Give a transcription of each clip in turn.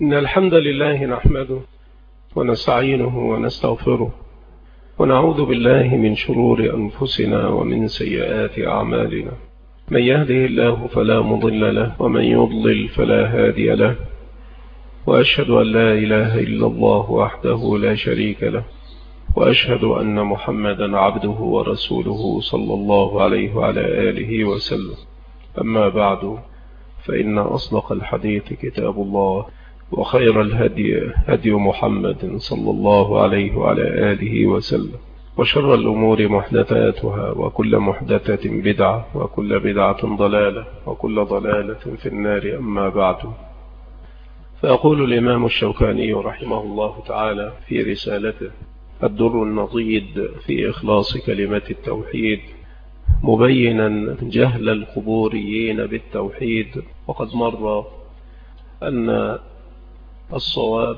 إن الحمد لله نحمده ونستعينه ونستغفره ونعوذ بالله من شرور أنفسنا ومن سيئات أعمالنا. من يهده الله فلا مضل له ومن يضلل فلا هادي له، وأشهد أن لا إله إلا الله وحده لا شريك له، وأشهد أن محمدا عبده ورسوله صلى الله عليه وعلى آله وسلم. أما بعد، فإن أصدق الحديث كتاب الله، وخير الهدي هدي محمد صلى الله عليه وعلى آله وسلم، وشر الأمور محدثاتها، وكل محدثة بدعة، وكل بدعة ضلالة، وكل ضلالة في النار. أما بعد، فيقول الإمام الشوكاني رحمه الله تعالى في رسالته الدر النضيد في إخلاص كلمة التوحيد، مبينا جهل القبوريين بالتوحيد. وقد مر أن الصواب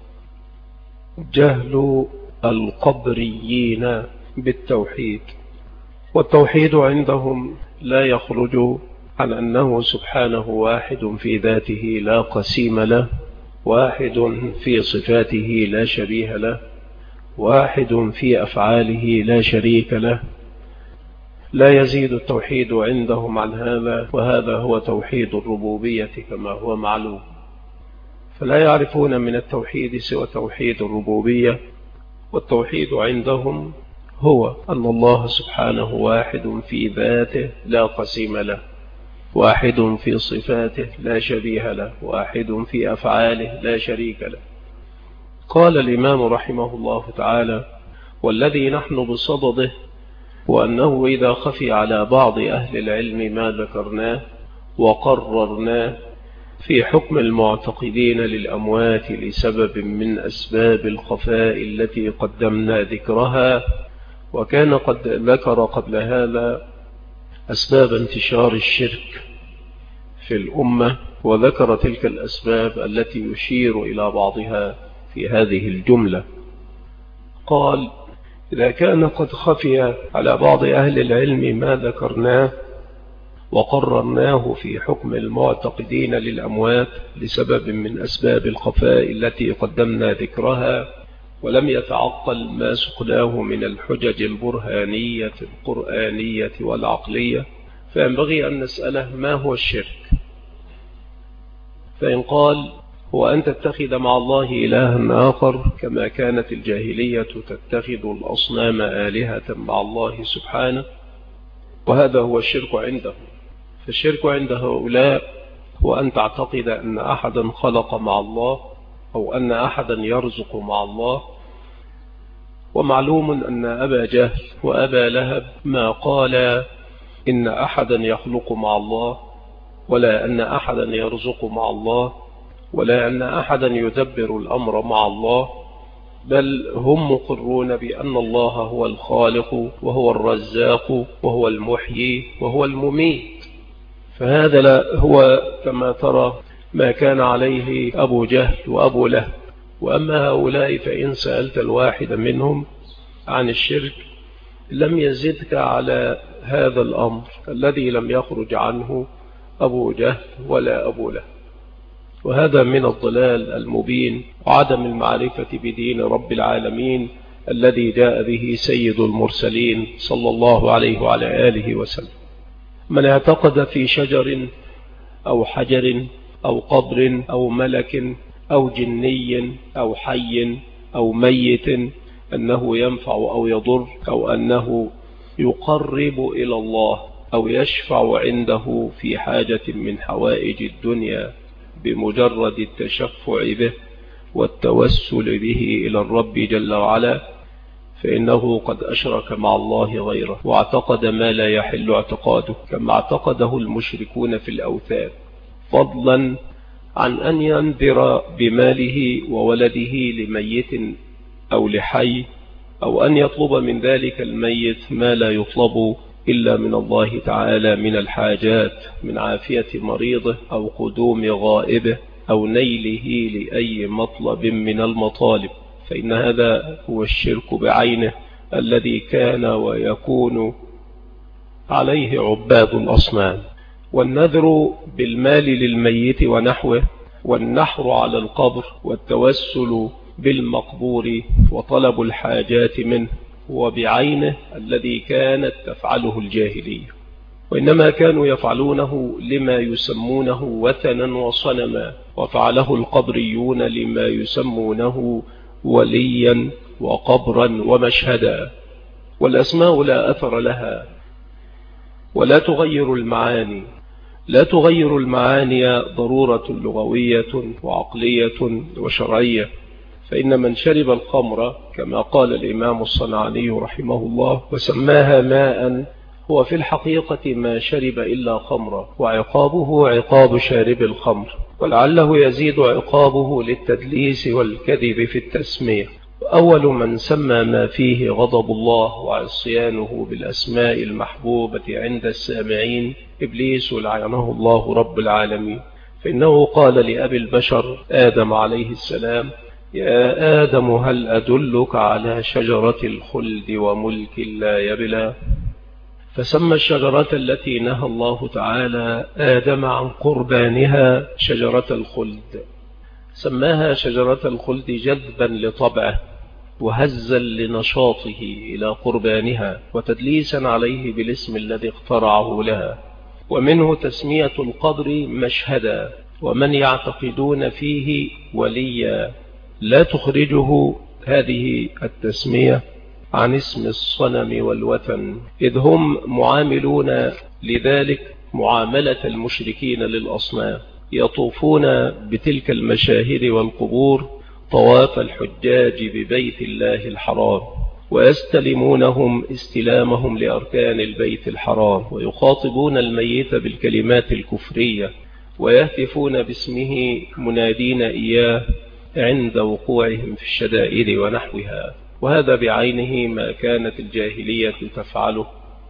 جهل القبريين بالتوحيد، والتوحيد عندهم لا يخرج عن أنه سبحانه واحد في ذاته لا قسيم له، واحد في صفاته لا شبيه له، واحد في أفعاله لا شريك له. لا يزيد التوحيد عندهم عن هذا، وهذا هو توحيد الربوبية كما هو معلوم. فلا يعرفون من التوحيد سوى توحيد الربوبية، والتوحيد عندهم هو أن الله سبحانه واحد في ذاته لا قسيم له، واحد في صفاته لا شبيه له، واحد في أفعاله لا شريك له. قال الإمام رحمه الله تعالى: والذي نحن بصدده، وأنه إذا خفي على بعض أهل العلم ما ذكرناه وقررناه في حكم المعتقدين للأموات لسبب من أسباب الخفاء التي قدمنا ذكرها، وكان قد ذكر قبل هذا أسباب انتشار الشرك في الأمة، وذكر تلك الأسباب التي يشير إلى بعضها في هذه الجملة. قال: إذا كان قد خفي على بعض أهل العلم ما ذكرناه وقررناه في حكم المعتقدين للأموات لسبب من أسباب الخفاء التي قدمنا ذكرها، ولم يتعقل ما سقناه من الحجج البرهانية القرآنية والعقلية، فينبغي أن نسأله: ما هو الشرك؟ فإن قال: هو أن تتخذ مع الله إلها آخر، كما كانت الجاهلية تتخذ الأصنام آلهة مع الله سبحانه، وهذا هو الشرك عندهم. فالشرك عند هؤلاء هو أن تعتقد أن أحدا خلق مع الله، أو أن أحدا يرزق مع الله. ومعلوم أن أبا جهل وأبا لهب ما قال إن أحدا يخلق مع الله، ولا أن أحدا يرزق مع الله، ولا أن أحدا يدبر الأمر مع الله، بل هم مقرون بأن الله هو الخالق وهو الرزاق وهو المحيي وهو المميت. فهذا لا هو كما ترى ما كان عليه أبو جهل وأبو لهب. وأما هؤلاء فإن سألت الواحد منهم عن الشرك لم يزدك على هذا الأمر الذي لم يخرج عنه أبو جهل ولا أبو لهب. وهذا من الضلال المبين وعدم المعرفة بدين رب العالمين الذي جاء به سيد المرسلين صلى الله عليه وعلى آله وسلم. من اعتقد في شجر أو حجر أو قبر أو ملك أو جني أو حي أو ميت أنه ينفع أو يضر، أو أنه يقرب إلى الله أو يشفع عنده في حاجة من حوائج الدنيا بمجرد التشفع به والتوسل به إلى الرب جل وعلا، فإنه قد أشرك مع الله غيره، واعتقد ما لا يحل اعتقاده كما اعتقده المشركون في الأوثان، فضلا عن أن ينذر بماله وولده لميت أو لحي، أو أن يطلب من ذلك الميت ما لا يطلب إلا من الله تعالى من الحاجات، من عافية مريضه أو قدوم غائبه أو نيله لأي مطلب من المطالب. فإن هذا هو الشرك بعينه الذي كان ويكون عليه عباد الأصنام. والنذر بالمال للميت ونحوه والنحر على القبر والتوسل بالمقبور وطلب الحاجات منه وبعينه الذي كانت تفعله الجاهلية، وإنما كانوا يفعلونه لما يسمونه وثنا وصنما، وفعله القبريون لما يسمونه وليا وقبرا ومشهدا. والأسماء لا أثر لها ولا تغير المعاني، لا تغير المعاني ضرورة لغوية وعقلية وشرعية. فإن من شرب الخمر كما قال الإمام الصنعاني رحمه الله وسماها ماء، هو في الحقيقة ما شرب إلا خمرا، وعقابه عقاب شارب الخمر، ولعله يزيد عقابه للتدليس والكذب في التسمية. أول من سمى ما فيه غضب الله وعصيانه بالأسماء المحبوبة عند السامعين إبليس لعنه الله رب العالمين، فإنه قال لأبي البشر آدم عليه السلام: يا آدم هل أدلك على شجرة الخلد وملك لا يبلى؟ فسمى الشجرة التي نهى الله تعالى آدم عن قربانها شجرة الخلد، سماها شجرة الخلد جذبا لطبعه وهزا لنشاطه إلى قربانها وتدليسا عليه بالاسم الذي اخترعه لها. ومنه تسمية القبر مشهدا، ومن يعتقدون فيه وليا، لا تخرجه هذه التسمية عن اسم الصنم والوثن، إذ هم معاملون لذلك معاملة المشركين للأصنام، يطوفون بتلك المشاهد والقبور طواف الحجاج ببيت الله الحرام، ويستلمونهم استلامهم لأركان البيت الحرام، ويخاطبون الميت بالكلمات الكفرية، ويهتفون باسمه منادين إياه عند وقوعهم في الشدائد ونحوها. وهذا بعينه ما كانت الجاهلية تفعله،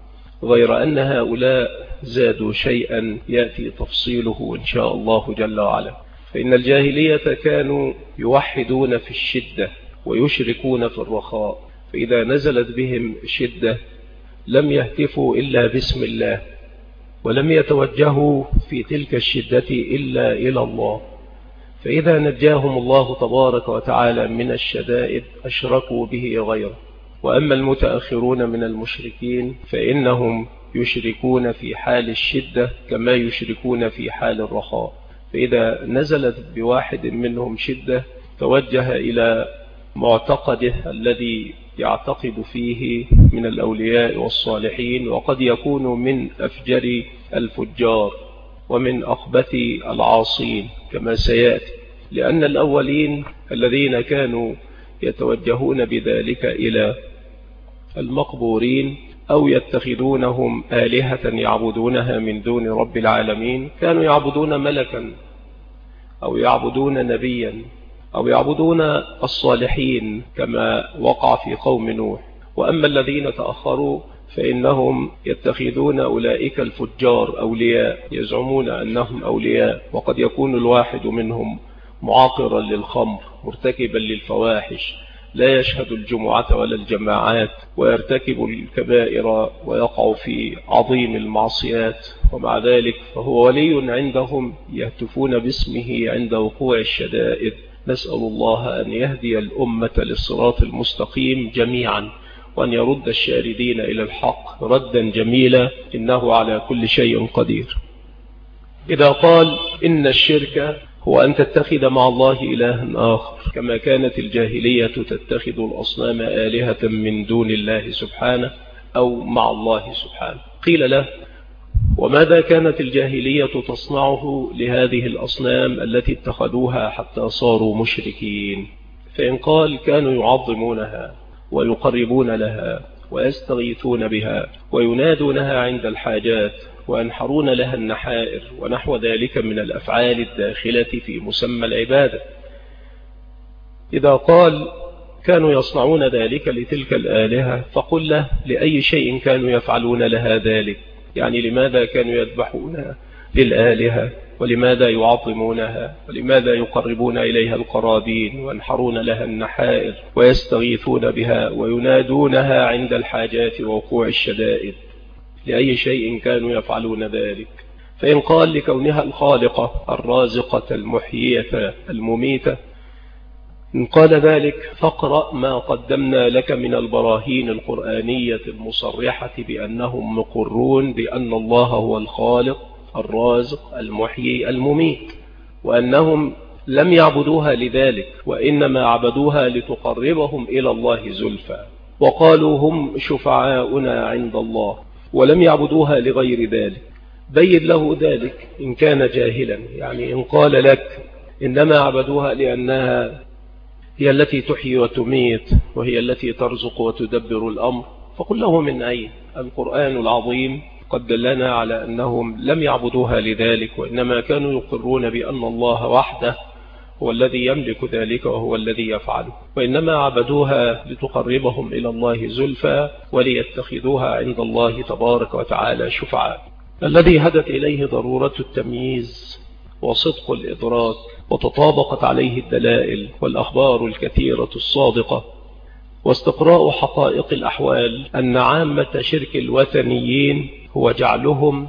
غير أن هؤلاء زادوا شيئا يأتي تفصيله إن شاء الله جل وعلا. فإن الجاهلية كانوا يوحدون في الشدة ويشركون في الرخاء، فإذا نزلت بهم شدة لم يهتفوا إلا باسم الله، ولم يتوجهوا في تلك الشدة إلا إلى الله، فإذا نجاهم الله تبارك وتعالى من الشدائد أشركوا به غيره. وأما المتأخرون من المشركين فإنهم يشركون في حال الشدة كما يشركون في حال الرخاء، فإذا نزلت بواحد منهم شدة توجه إلى معتقده الذي يعتقد فيه من الأولياء والصالحين، وقد يكون من أفجر الفجار ومن أخبث العاصين كما سيأتي، لأن الأولين الذين كانوا يتوجهون بذلك إلى المقبورين أو يتخذونهم آلهة يعبدونها من دون رب العالمين كانوا يعبدون ملكا أو يعبدون نبيا أو يعبدون الصالحين كما وقع في قوم نوح. وأما الذين تأخروا فإنهم يتخذون أولئك الفجار أولياء، يزعمون أنهم أولياء، وقد يكون الواحد منهم معاقرا للخمر مرتكبا للفواحش، لا يشهد الجمعة ولا الجماعات، ويرتكب الكبائر ويقع في عظيم المعصيات، ومع ذلك فهو ولي عندهم يهتفون باسمه عند وقوع الشدائد. نسأل الله أن يهدي الأمة للصراط المستقيم جميعا، وأن يرد الشاردين إلى الحق ردا جميلا، إنه على كل شيء قدير. إذا قال إن الشرك هو أن تتخذ مع الله إلها آخر، كما كانت الجاهلية تتخذ الأصنام آلهة من دون الله سبحانه أو مع الله سبحانه. قيل له: وماذا كانت الجاهلية تصنعه لهذه الأصنام التي اتخذوها حتى صاروا مشركين؟ فإن قال: كانوا يعظمونها ويقربون لها ويستغيثون بها وينادونها عند الحاجات وينحرون لها النحائر ونحو ذلك من الأفعال الداخلة في مسمى العبادة. إذا قال كانوا يصنعون ذلك لتلك الآلهة، فقل له: لأي شيء كانوا يفعلون لها ذلك؟ يعني لماذا كانوا يذبحون للآلهة، ولماذا يعظمونها، ولماذا يقربون إليها القرابين وينحرون لها النحائر ويستغيثون بها وينادونها عند الحاجات ووقوع الشدائد؟ لأي شيء كانوا يفعلون ذلك؟ فإن قال لكونها الخالقة الرازقة المحيية المميتة، إن قال ذلك فاقرأ ما قدمنا لك من البراهين القرآنية المصرحة بأنهم مقرون بأن الله هو الخالق الرازق المحيي المميت، وأنهم لم يعبدوها لذلك، وإنما عبدوها لتقربهم إلى الله زلفى، وقالوا هم شفعاؤنا عند الله، ولم يعبدوها لغير ذلك. بين له ذلك إن كان جاهلا، يعني إن قال لك إنما عبدوها لأنها هي التي تحيي وتميت وهي التي ترزق وتدبر الأمر، فقل له من أين؟ القرآن العظيم قد دلنا على أنهم لم يعبدوها لذلك، وإنما كانوا يقرون بأن الله وحده هو الذي يملك ذلك وهو الذي يفعله، وإنما عبدوها لتقربهم إلى الله زلفى وليتخذوها عند الله تبارك وتعالى شفعاء. الذي هدت إليه ضرورة التمييز وصدق الإدراك، وتطابقت عليه الدلائل والأخبار الكثيرة الصادقة، واستقراء حقائق الأحوال، أن عامة شرك الوثنيين هو جعلهم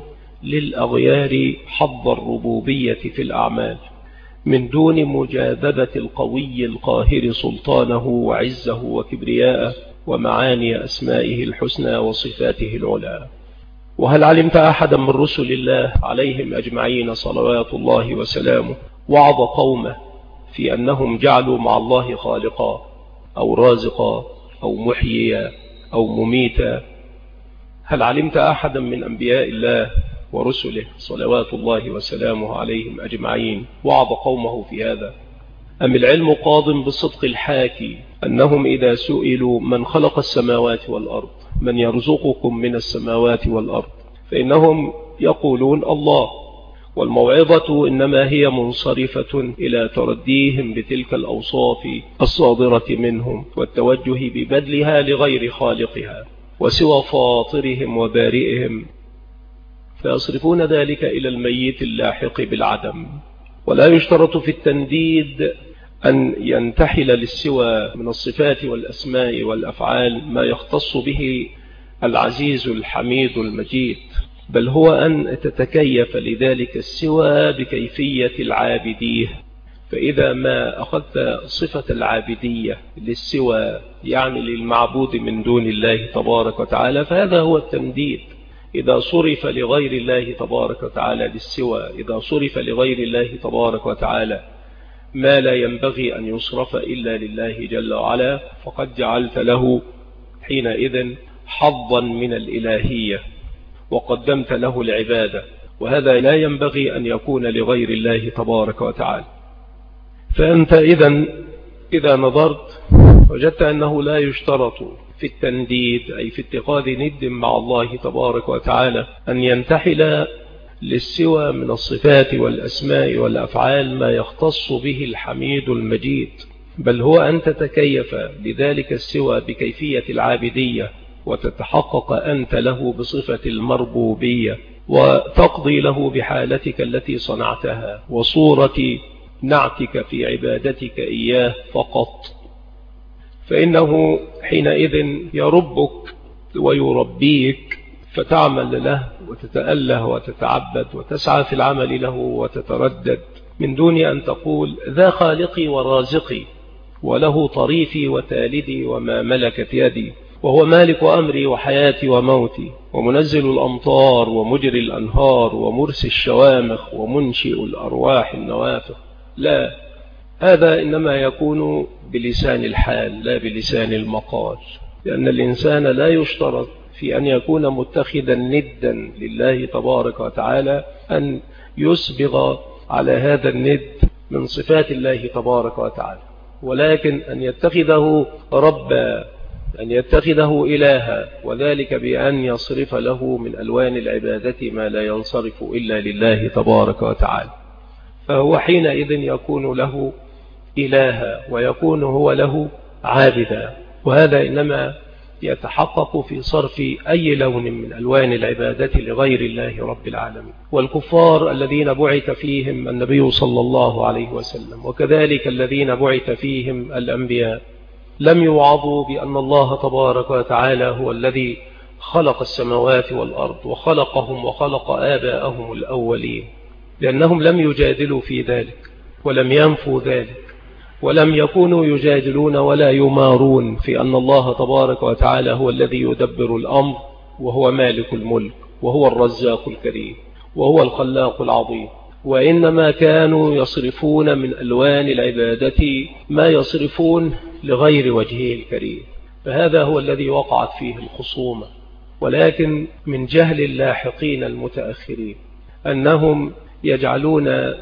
للأغيار حظ الربوبية في الأعمال من دون مجاذبة القوي القاهر سلطانه وعزه وكبرياءه ومعاني أسمائه الحسنى وصفاته العلى. وهل علمت أحدا من رسل الله عليهم أجمعين صلوات الله وسلامه وعظ قومه في أنهم جعلوا مع الله خالقا أو رازقا أو محييا أو مميتا؟ هل علمت أحدا من أنبياء الله ورسله صلوات الله وسلامه عليهم أجمعين وعظ قومه في هذا؟ أم العلم قاض بالصدق الحاكي أنهم إذا سئلوا من خلق السماوات والأرض، من يرزقكم من السماوات والأرض، فإنهم يقولون الله، والموعظة إنما هي منصرفة إلى ترديهم بتلك الأوصاف الصادرة منهم والتوجه ببذلها لغير خالقها وسوى فاطرهم وبارئهم، فيصرفون ذلك إلى الميت اللاحق بالعدم. ولا يشترط في التنديد أن ينتحل للسوى من الصفات والأسماء والأفعال ما يختص به العزيز الحميد المجيد، بل هو أن تتكيف لذلك السوى بكيفية العابديه. فإذا ما أخذت صفة العابدية للسوى يعني للمعبود من دون الله تبارك وتعالى، فهذا هو التنديد. إذا صرف لغير الله تبارك وتعالى للسوى، إذا صرف لغير الله تبارك وتعالى ما لا ينبغي أن يصرف إلا لله جل وعلا، فقد جعلت له حينئذ حظا من الإلهية وقدمت له العبادة، وهذا لا ينبغي أن يكون لغير الله تبارك وتعالى. فأنت إذا نظرت وجدت أنه لا يشترط في التنديد أي في اتخاذ ند مع الله تبارك وتعالى أن ينتحل للسوى من الصفات والأسماء والأفعال ما يختص به الحميد المجيد، بل هو أن تتكيف لذلك السوى بكيفية العابدية وتتحقق أنت له بصفة المربوبية، وتقضي له بحالتك التي صنعتها وصورة نعتك في عبادتك إياه فقط، فإنه حينئذ يربك ويربيك فتعمل له وتتأله وتتعبد وتسعى في العمل له وتتردد، من دون أن تقول ذا خالقي ورازقي وله طريفي وتالدي وما ملكت يدي، وهو مالك أمري وحياتي وموتي ومنزل الأمطار ومجري الأنهار ومرسي الشوامخ ومنشئ الأرواح النوافخ. لا، هذا إنما يكون بلسان الحال لا بلسان المقال، لأن الإنسان لا يشترط في أن يكون متخذا ندا لله تبارك وتعالى أن يسبغ على هذا الند من صفات الله تبارك وتعالى، ولكن أن يتخذه ربا، أن يتخذه إلها، وذلك بأن يصرف له من ألوان العبادة ما لا ينصرف إلا لله تبارك وتعالى، فهو حينئذ يكون له إلها ويكون هو له عابدا. وهذا إنما يتحقق في صرف أي لون من ألوان العبادة لغير الله رب العالمين. والكفار الذين بعث فيهم النبي صلى الله عليه وسلم وكذلك الذين بعث فيهم الأنبياء لم يوعظوا بأن الله تبارك وتعالى هو الذي خلق السماوات والأرض وخلقهم وخلق آباءهم الأولين، لأنهم لم يجادلوا في ذلك ولم ينفوا ذلك ولم يكونوا يجادلون ولا يمارون في أن الله تبارك وتعالى هو الذي يدبر الأمر، وهو مالك الملك، وهو الرزاق الكريم، وهو الخلاق العظيم. وإنما كانوا يصرفون من ألوان العبادة ما يصرفون لغير وجهه الكريم، فهذا هو الذي وقعت فيه الخصومة. ولكن من جهل اللاحقين المتأخرين أنهم يجعلون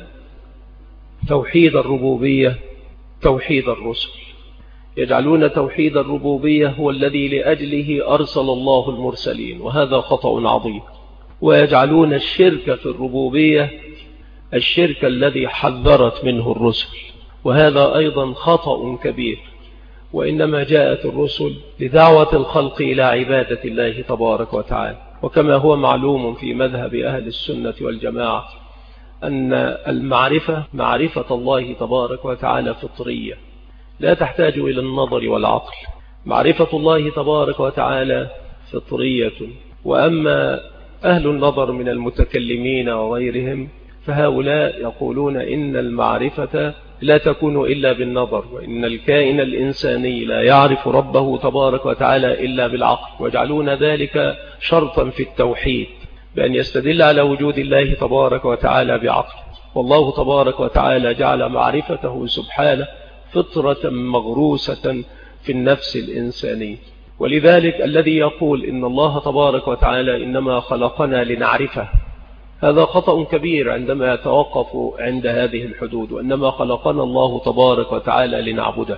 توحيد الربوبية توحيد الرسل، يجعلون توحيد الربوبية هو الذي لأجله أرسل الله المرسلين، وهذا خطأ عظيم. ويجعلون الشرك في الربوبية الشرك الذي حذرت منه الرسل، وهذا أيضا خطأ كبير. وإنما جاءت الرسل لدعوة الخلق إلى عبادة الله تبارك وتعالى. وكما هو معلوم في مذهب أهل السنة والجماعة أن المعرفة معرفة الله تبارك وتعالى فطرية لا تحتاج إلى النظر والعقل. معرفة الله تبارك وتعالى فطرية. وأما أهل النظر من المتكلمين وغيرهم فهؤلاء يقولون إن المعرفة لا تكون إلا بالنظر، وإن الكائن الإنساني لا يعرف ربه تبارك وتعالى إلا بالعقل، ويجعلون ذلك شرطا في التوحيد بأن يستدل على وجود الله تبارك وتعالى بعقل. والله تبارك وتعالى جعل معرفته سبحانه فطرة مغروسة في النفس الإنسانية. ولذلك الذي يقول إن الله تبارك وتعالى إنما خلقنا لنعرفه هذا خطأ كبير عندما يتوقف عند هذه الحدود، وإنما خلقنا الله تبارك وتعالى لنعبده،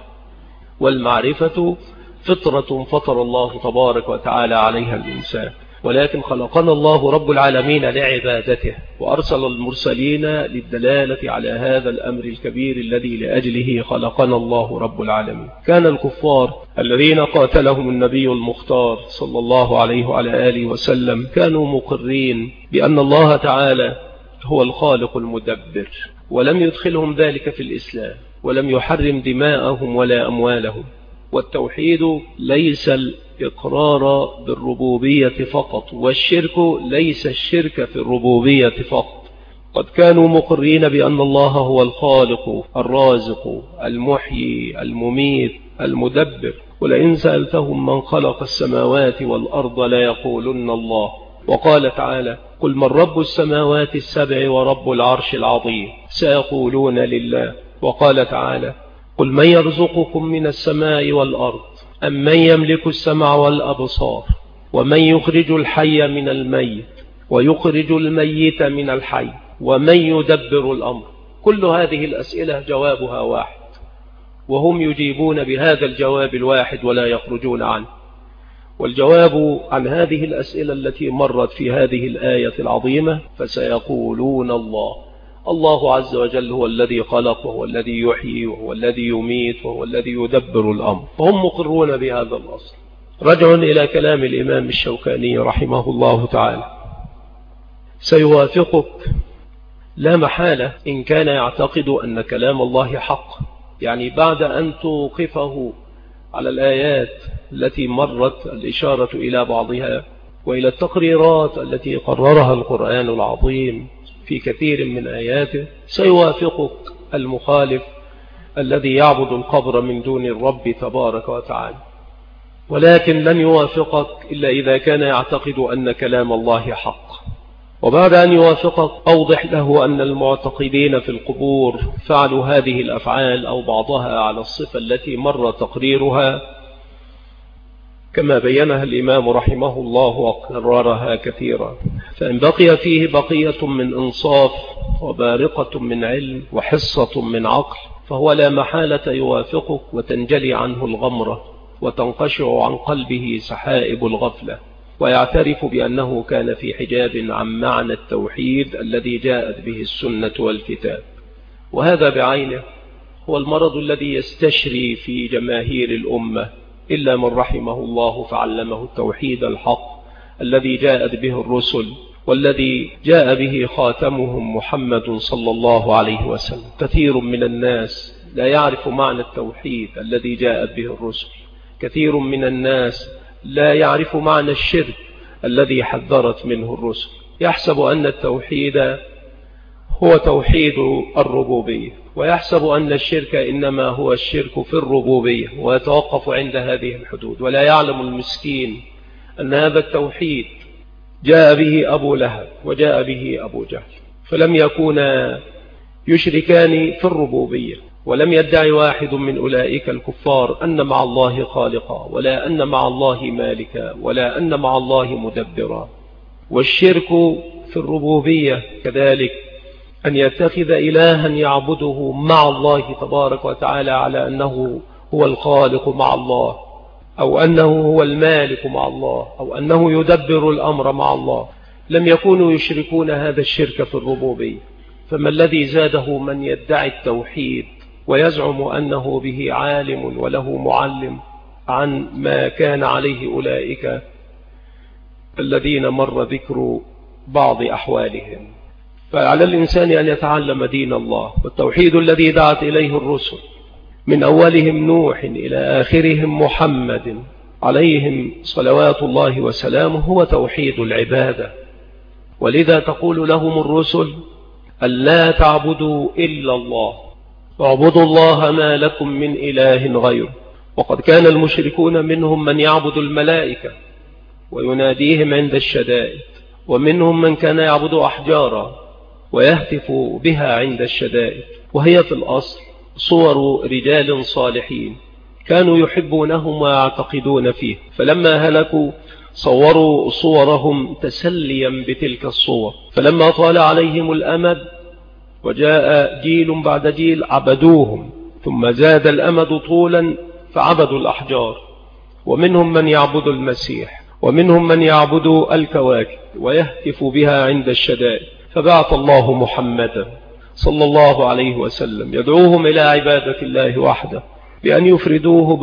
والمعرفة فطرة فطر الله تبارك وتعالى عليها الإنسان. ولكن خلقنا الله رب العالمين لعبادته، وأرسل المرسلين للدلالة على هذا الأمر الكبير الذي لأجله خلقنا الله رب العالمين. كان الكفار الذين قاتلهم النبي المختار صلى الله عليه وعلى آله وسلم كانوا مقرين بأن الله تعالى هو الخالق المدبر، ولم يدخلهم ذلك في الإسلام، ولم يحرم دماءهم ولا أموالهم. والتوحيد ليس الإقرار بالربوبية فقط، والشرك ليس الشرك في الربوبية فقط. قد كانوا مقرين بأن الله هو الخالق الرازق المحيي المميت المدبر. ولئن سألتهم من خلق السماوات والأرض ليقولن الله. وقال تعالى: قل من رب السماوات السبع ورب العرش العظيم، سيقولون لله. وقال تعالى: قل من يرزقكم من السماء والأرض أم من يملك السمع والأبصار ومن يخرج الحي من الميت ويخرج الميت من الحي ومن يدبر الأمر. كل هذه الأسئلة جوابها واحد، وهم يجيبون بهذا الجواب الواحد ولا يخرجون عنه. والجواب عن هذه الأسئلة التي مرت في هذه الآية العظيمة فسيقولون الله. الله عز وجل هو الذي خلق، وهو الذي يحيي، وهو الذي يميت، وهو الذي يدبر الأمر. فهم مقرون بهذا الأصل. رجع إلى كلام الإمام الشوكاني رحمه الله تعالى: سيوافقك لا محالة إن كان يعتقد أن كلام الله حق، يعني بعد أن توقفه على الآيات التي مرت الإشارة إلى بعضها وإلى التقريرات التي قررها القرآن العظيم في كثير من آياته، سيوافقك المخالف الذي يعبد القبر من دون الرب تبارك وتعالى. ولكن لن يوافقك إلا إذا كان يعتقد أن كلام الله حق. وبعد أن يوافقك أوضح له أن المعتقدين في القبور فعلوا هذه الأفعال أو بعضها على الصفة التي مر تقريرها كما بينها الإمام رحمه الله وقررها كثيرا. فإن بقي فيه بقية من إنصاف وبارقة من علم وحصة من عقل فهو لا محالة يوافقك، وتنجلي عنه الغمرة وتنقشع عن قلبه سحائب الغفلة، ويعترف بأنه كان في حجاب عن معنى التوحيد الذي جاءت به السنة والكتاب. وهذا بعينه هو المرض الذي يستشري في جماهير الأمة إلا من رحمه الله فعلمه التوحيد الحق الذي جاءت به الرسل، والذي جاء به خاتمهم محمد صلى الله عليه وسلم. كثير من الناس لا يعرف معنى التوحيد الذي جاءت به الرسل، كثير من الناس لا يعرف معنى الشرك الذي حذرت منه الرسل. يحسب أن التوحيد هو توحيد الربوبية، ويحسب أن الشرك إنما هو الشرك في الربوبية، ويتوقف عند هذه الحدود. ولا يعلم المسكين أن هذا التوحيد جاء به أبو لهب وجاء به أبو جهل، فلم يكونا يشركان في الربوبية، ولم يدعي واحد من أولئك الكفار أن مع الله خالقا، ولا أن مع الله مالكا، ولا أن مع الله مدبرا. والشرك في الربوبية كذلك أن يتخذ إلها يعبده مع الله تبارك وتعالى على أنه هو الخالق مع الله، أو أنه هو المالك مع الله، أو أنه يدبر الأمر مع الله. لم يكونوا يشركون هذا الشرك في الربوبية. فما الذي زاده من يدعي التوحيد ويزعم أنه به عالم وله معلم عن ما كان عليه أولئك الذين مر ذكر بعض أحوالهم؟ فعلى الإنسان أن يتعلم دين الله، والتوحيد الذي دعت إليه الرسل من أولهم نوح إلى آخرهم محمد عليهم صلوات الله وسلامه هو توحيد العبادة. ولذا تقول لهم الرسل ألا تعبدوا إلا الله، اعبدوا الله ما لكم من إله غيره. وقد كان المشركون منهم من يعبد الملائكة ويناديهم عند الشدائد، ومنهم من كان يعبد أحجارا ويهتف بها عند الشدائد، وهي في الأصل صور رجال صالحين كانوا يحبونهم ويعتقدون فيه، فلما هلكوا صوروا صورهم تسليا بتلك الصور، فلما طال عليهم الأمد وجاء جيل بعد جيل عبدوهم، ثم زاد الأمد طولا فعبدوا الأحجار. ومنهم من يعبد المسيح، ومنهم من يعبد الكواكب ويهتف بها عند الشدائد. فبعث الله محمدا صلى الله عليه وسلم يدعوهم إلى عبادة الله وحده، بأن يفردوه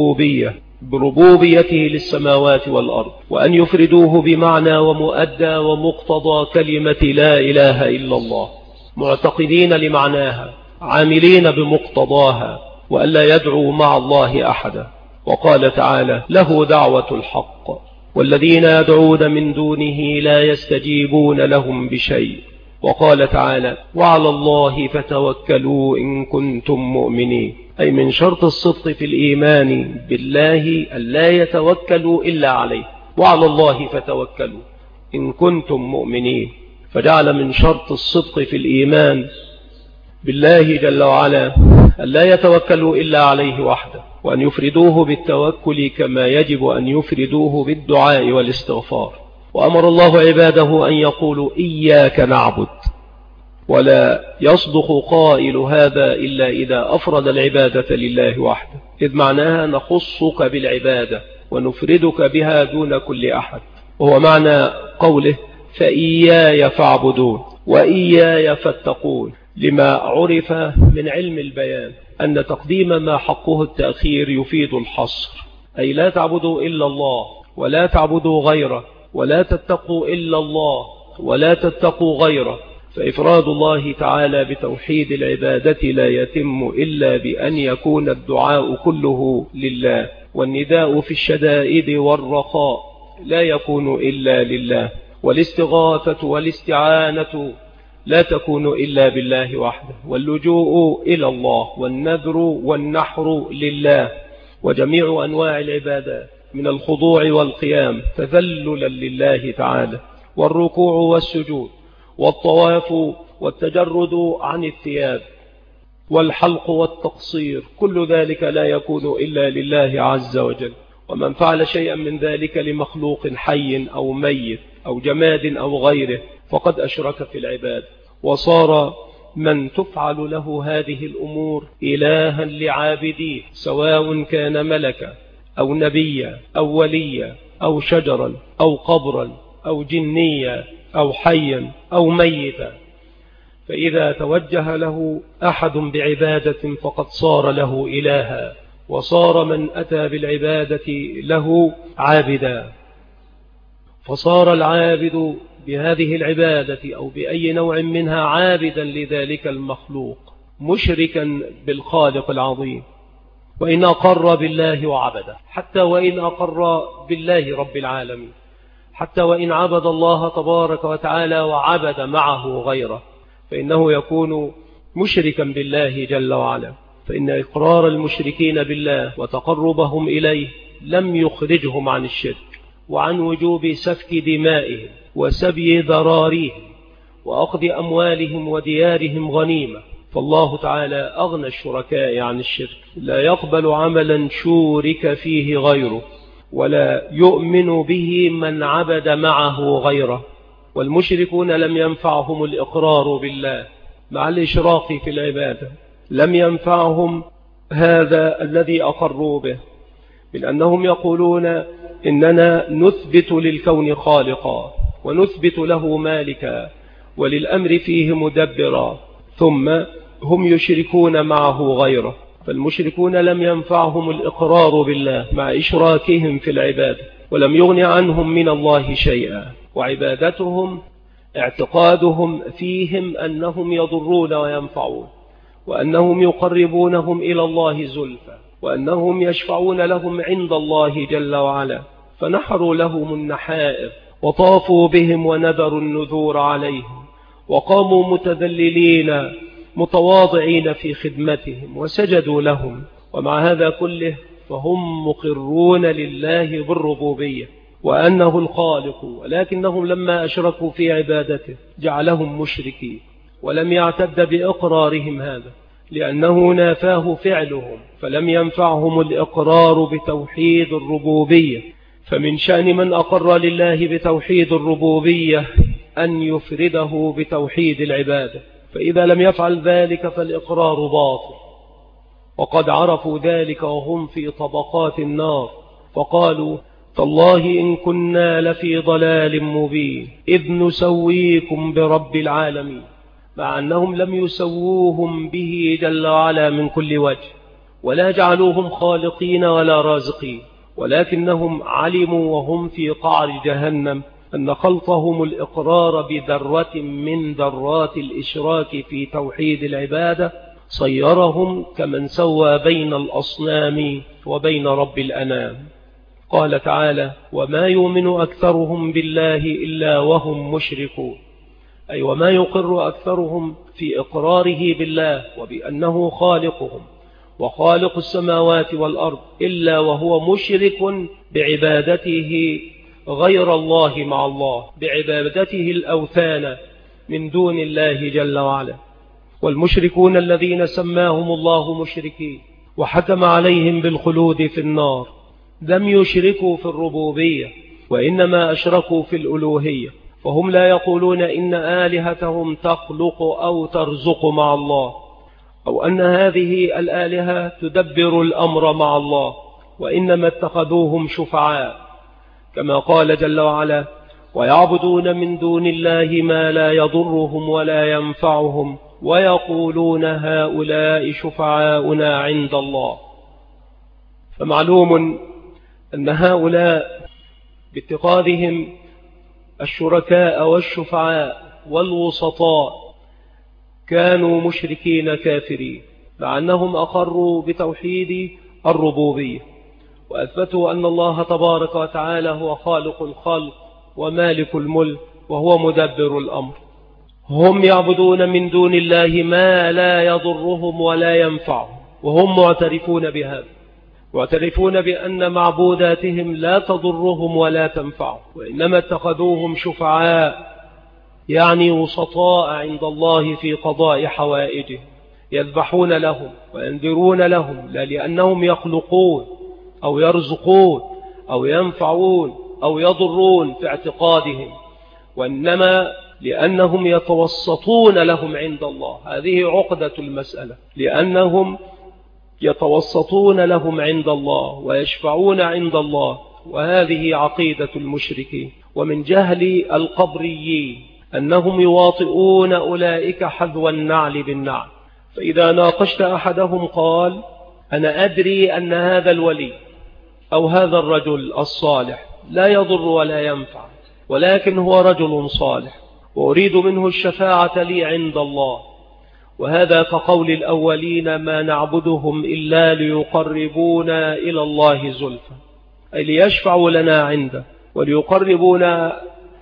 بربوبيته للسماوات والأرض، وأن يفردوه بمعنى ومؤدى ومقتضى كلمة لا إله إلا الله، معتقدين لمعناها عاملين بمقتضاها، وألا يدعوا مع الله أحدا. وقال تعالى له دعوة الحق والذين يدعون من دونه لا يستجيبون لهم بشيء. وقال تعالى وعلى الله فتوكلوا إن كنتم مؤمنين، أي من شرط الصدق في الإيمان بالله ألا يتوكلوا إلا عليه، وعلى الله فتوكلوا إن كنتم مؤمنين. فجعل من شرط الصدق في الإيمان بالله جل وعلا ألا يتوكلوا إلا عليه وحده، وأن يفردوه بالتوكل كما يجب أن يفردوه بالدعاء والاستغفار. وأمر الله عباده أن يقولوا إياك نعبد، ولا يصدق قائل هذا إلا إذا أفرد العبادة لله وحده، إذ معناها نخصك بالعبادة ونفردك بها دون كل أحد. وهو معنى قوله فإياي فاعبدون وإياي فاتقون، لما عرف من علم البيان أن تقديم ما حقه التأخير يفيد الحصر، أي لا تعبدوا إلا الله ولا تعبدوا غيره، ولا تتقوا إلا الله ولا تتقوا غيره. فإفراد الله تعالى بتوحيد العبادة لا يتم إلا بأن يكون الدعاء كله لله، والنداء في الشدائد والرخاء لا يكون إلا لله، والاستغاثة والاستعانة لا تكون إلا بالله وحده، واللجوء إلى الله، والنذر والنحر لله، وجميع أنواع العبادات من الخضوع والقيام تذللا لله تعالى، والركوع والسجود والطواف والتجرد عن الثياب والحلق والتقصير، كل ذلك لا يكون إلا لله عز وجل. ومن فعل شيئا من ذلك لمخلوق حي أو ميت أو جماد أو غيره فقد أشرك في العباد، وصار من تفعل له هذه الأمور إلها لعابديه، سواء كان ملكا أو نبيا أو وليا أو شجرا أو قبرا أو جنيا أو حيا أو ميتا. فإذا توجه له أحد بعبادة فقد صار له إلها، وصار من أتى بالعبادة له عابدا، فصار العابد بهذه العبادة أو بأي نوع منها عابدا لذلك المخلوق مشركا بالخالق العظيم، وإن أقر بالله وعبده، حتى وإن أقر بالله رب العالمين، حتى وإن عبد الله تبارك وتعالى وعبد معه غيره فإنه يكون مشركا بالله جل وعلا، فإن إقرار المشركين بالله وتقربهم إليه لم يخرجهم عن الشرك وعن وجوب سفك دمائهم وسبي ذراريهم وأخذ أموالهم وديارهم غنيمة. فالله تعالى أغنى الشركاء عن الشرك، لا يقبل عملا شورك فيه غيره ولا يؤمن به من عبد معه غيره. والمشركون لم ينفعهم الإقرار بالله مع الإشراق في العبادة، لم ينفعهم هذا الذي أقروا به، من أنهم يقولون إننا نثبت للكون خالقا ونثبت له مالكا وللأمر فيه مدبرا، ثم هم يشركون معه غيره. فالمشركون لم ينفعهم الإقرار بالله مع إشراكهم في العبادة، ولم يغن عنهم من الله شيئا، وعبادتهم اعتقادهم فيهم أنهم يضرون وينفعون، وأنهم يقربونهم إلى الله زلفى، وأنهم يشفعون لهم عند الله جل وعلا، فنحروا لهم النحائر وطافوا بهم ونذروا النذور عليهم، وقاموا متذللين متواضعين في خدمتهم وسجدوا لهم. ومع هذا كله فهم مقرون لله بالربوبية وأنه الخالق، ولكنهم لما أشركوا في عبادته جعلهم مشركين، ولم يعتد بإقرارهم هذا لأنه نافاه فعلهم، فلم ينفعهم الإقرار بتوحيد الربوبية. فمن شأن من أقر لله بتوحيد الربوبية أن يفرده بتوحيد العبادة، فإذا لم يفعل ذلك فالإقرار باطل. وقد عرفوا ذلك وهم في طبقات النار، فقالوا تالله إن كنا لفي ضلال مبين إذ نسويكم برب العالمين، مع أنهم لم يسووهم به جل وعلا من كل وجه، ولا جعلوهم خالقين ولا رازقين، ولكنهم علموا وهم في قعر جهنم أن خلطهم الإقرار بذرة من ذرات الإشراك في توحيد العبادة صيرهم كمن سوى بين الأصنام وبين رب الأنام. قال تعالى وما يؤمن أكثرهم بالله إلا وهم مشركون، أي وما يقر أكثرهم في إقراره بالله وبأنه خالقهم وخالق السماوات والأرض إلا وهو مشرك بعبادته غير الله مع الله، بعبادته الأوثان من دون الله جل وعلا. والمشركون الذين سماهم الله مشركين وحكم عليهم بالخلود في النار لم يشركوا في الربوبية، وإنما أشركوا في الألوهية، فهم لا يقولون إن آلهتهم تخلق أو ترزق مع الله، أو أن هذه الآلهة تدبر الأمر مع الله، وإنما اتخذوهم شفعاء، كما قال جل وعلا ويعبدون من دون الله ما لا يضرهم ولا ينفعهم ويقولون هؤلاء شفعاؤنا عند الله. فمعلوم أن هؤلاء باتخاذهم الشركاء والشفعاء والوسطاء كانوا مشركين كافرين، مع أنهم أقروا بتوحيد الربوبية وأثبتوا أن الله تبارك وتعالى هو خالق الخلق ومالك الملك وهو مدبر الأمر. هم يعبدون من دون الله ما لا يضرهم ولا ينفعهم، وهم معترفون بهذا، معترفون بأن معبوداتهم لا تضرهم ولا تنفعهم، وإنما اتخذوهم شفعاء يعني وسطاء عند الله في قضاء حوائجهم، يذبحون لهم وينذرون لهم، لا لأنهم يخلقون أو يرزقون أو ينفعون أو يضرون في اعتقادهم، وإنما لأنهم يتوسطون لهم عند الله. هذه عقدة المسألة، لأنهم يتوسطون لهم عند الله ويشفعون عند الله، وهذه عقيدة المشركين. ومن جهل القبريين أنهم يواطئون أولئك حذو النعل بالنعل، فإذا ناقشت أحدهم قال أنا أدري أن هذا الولي أو هذا الرجل الصالح لا يضر ولا ينفع، ولكن هو رجل صالح وأريد منه الشفاعة لي عند الله، وهذا كقول الأولين ما نعبدهم إلا ليقربونا إلى الله زلفى، أي ليشفعوا لنا عنده، وليقربونا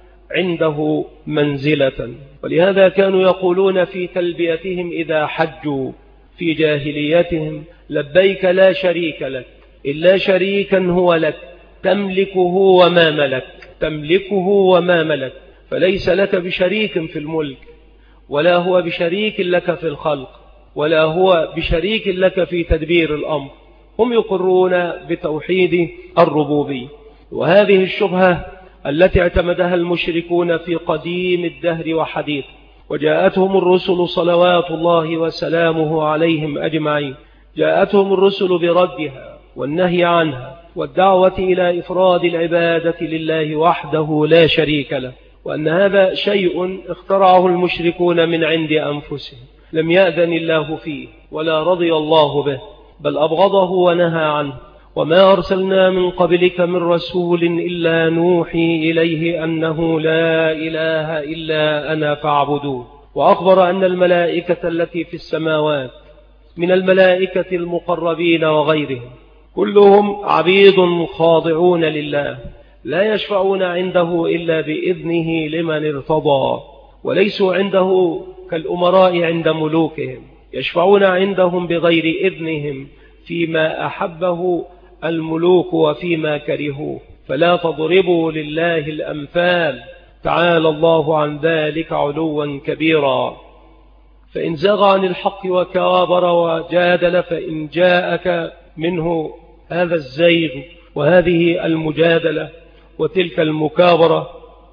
عنده منزلة. ولهذا كانوا يقولون في تلبيتهم إذا حجوا في جاهليتهم: لبيك لا شريك لك إلا شريكا هو لك تملكه وما ملك، تملكه وما ملك. فليس لك بشريك في الملك، ولا هو بشريك لك في الخلق، ولا هو بشريك لك في تدبير الأمر. هم يقرون بتوحيد الربوبية. وهذه الشبهة التي اعتمدها المشركون في قديم الدهر وحديث، وجاءتهم الرسل صلوات الله وسلامه عليهم أجمعين، جاءتهم الرسل بردها والنهي عنها والدعوة إلى إفراد العبادة لله وحده لا شريك له، وأن هذا شيء اخترعه المشركون من عند أنفسهم، لم يأذن الله فيه ولا رضي الله به، بل أبغضه ونهى عنه. وما أرسلنا من قبلك من رسول إلا نوحي إليه أنه لا إله إلا أنا فاعبدوه. وأخبر أن الملائكة التي في السماوات من الملائكة المقربين وغيرهم كلهم عبيد خاضعون لله، لا يشفعون عنده إلا بإذنه لمن ارتضى، وليسوا عنده كالأمراء عند ملوكهم يشفعون عندهم بغير إذنهم فيما أحبه الملوك وفيما كرهوه. فلا تضربوا لله الأمثال، تعالى الله عن ذلك علوا كبيرا. فإن زاغ عن الحق وكابر وجادل، فإن جاءك منه هذا الزيغ وهذه المجادلة وتلك المكابرة،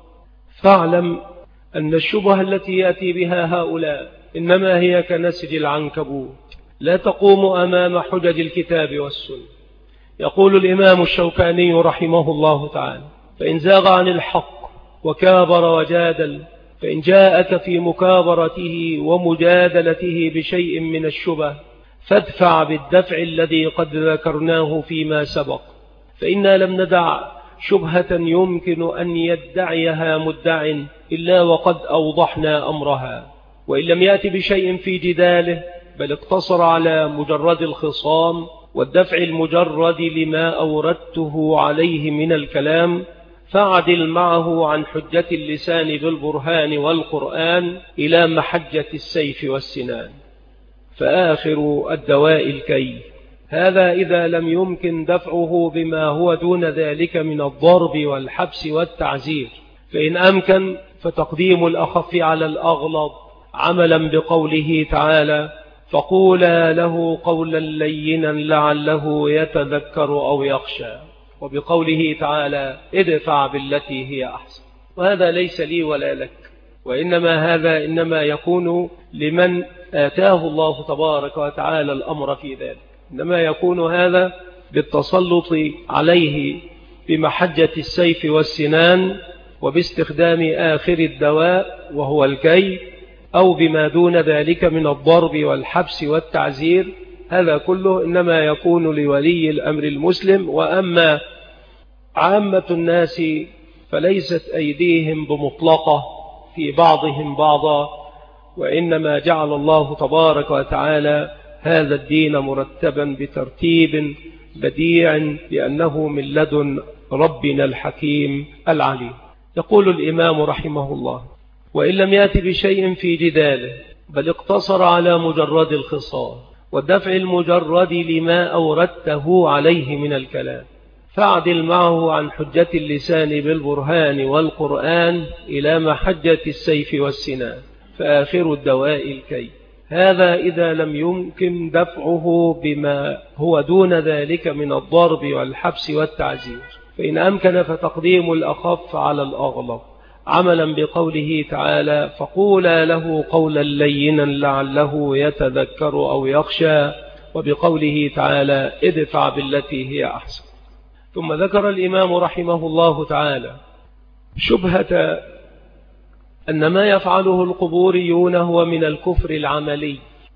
فاعلم أن الشبهة التي يأتي بها هؤلاء إنما هي كنسج العنكبوت، لا تقوم أمام حجج الكتاب والسنة. يقول الإمام الشوكاني رحمه الله تعالى: فإن زاغ عن الحق وكابر وجادل، فإن جاءك في مكابرته ومجادلته بشيء من الشبه، فادفع بالدفع الذي قد ذكرناه فيما سبق، فإنا لم ندع شبهة يمكن أن يدعيها مدع إلا وقد أوضحنا أمرها. وإن لم يأتي بشيء في جداله، بل اقتصر على مجرد الخصام والدفع المجرد لما أوردته عليه من الكلام، فاعدل معه عن حجة اللسان بالبرهان والقرآن إلى محجة السيف والسنان. فآخر الدواء الكي، هذا إذا لم يمكن دفعه بما هو دون ذلك من الضرب والحبس والتعزير. فإن أمكن فتقديم الأخف على الأغلظ، عملا بقوله تعالى: فقولا له قولا لينا لعله يتذكر أو يخشى، وبقوله تعالى: ادفع بالتي هي أحسن. وهذا ليس لي ولا لك، وإنما هذا إنما يكون لمن آتاه الله تبارك وتعالى الأمر في ذلك، إنما يكون هذا بالتسلط عليه بمحجة السيف والسنان وباستخدام آخر الدواء وهو الكي، أو بما دون ذلك من الضرب والحبس والتعزير. هذا كله إنما يكون لولي الأمر المسلم. وأما عامة الناس فليست أيديهم بمطلقة في بعضهم بعضا، وإنما جعل الله تبارك وتعالى هذا الدين مرتبا بترتيب بديع، لأنه من لدن ربنا الحكيم العليم. يقول الإمام رحمه الله: وإن لم يأتي بشيء في جداله، بل اقتصر على مجرد الخصام والدفع المجرد لما أوردته عليه من الكلام، فاعدل معه عن حجة اللسان بالبرهان والقرآن إلى محجة السيف والسنان، فآخر الدواء الكي. هذا إذا لم يمكن دفعه بما هو دون ذلك من الضرب والحبس والتعزير. فإن أمكن فتقديم الأخف على الأغلظ، عملا بقوله تعالى: فقولا له قولا لينا لعله يتذكر أو يخشى، وبقوله تعالى: ادفع بالتي هي أحسن. ثم ذكر الإمام رحمه الله تعالى شبهة أن ما يفعله القبوريون هو من الكفر العملي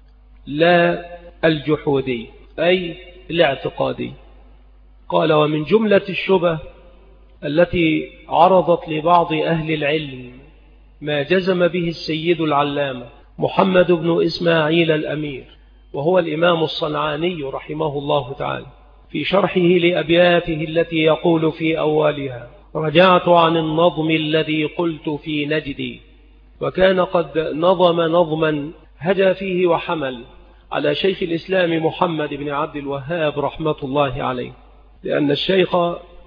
لا الجحودي، أي الاعتقادي. قال: ومن جملة الشبه التي عرضت لبعض أهل العلم ما جزم به السيد العلامة محمد بن إسماعيل الأمير، وهو الإمام الصنعاني رحمه الله تعالى، في شرحه لأبياته التي يقول في أولها: رجعت عن النظم الذي قلت في نجدي. وكان قد نظم نظما هجا فيه وحمل على شيخ الإسلام محمد بن عبد الوهاب رحمة الله عليه، لأن الشيخ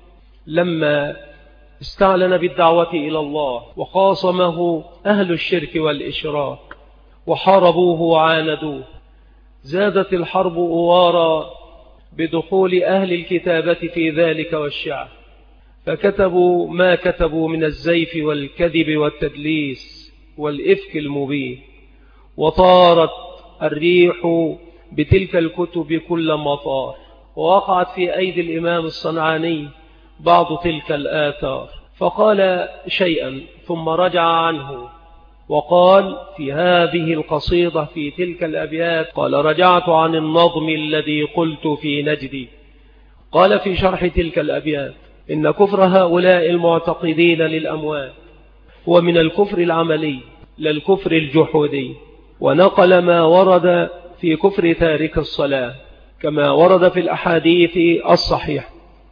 لما استعلن بالدعوة إلى الله وخاصمه أهل الشرك والإشراك وحاربوه وعاندوه، زادت الحرب أوارا بدخول أهل الكتابة في ذلك والشعر، فكتبوا ما كتبوا من الزيف والكذب والتدليس والإفك المبين، وطارت الريح بتلك الكتب كل مطار، ووقعت في أيدي الإمام الصنعاني بعض تلك الآثار، فقال شيئا ثم رجع عنه وقال في هذه القصيدة في تلك الأبيات، قال: رجعت عن النظم الذي قلت في نجدي. قال في شرح تلك الأبيات: إن كفر هؤلاء المعتقدين للأموات هو من الكفر العملي للكفر الجحودي، ونقل ما ورد في كفر تارك الصلاة كما ورد في الأحاديث الصحيح،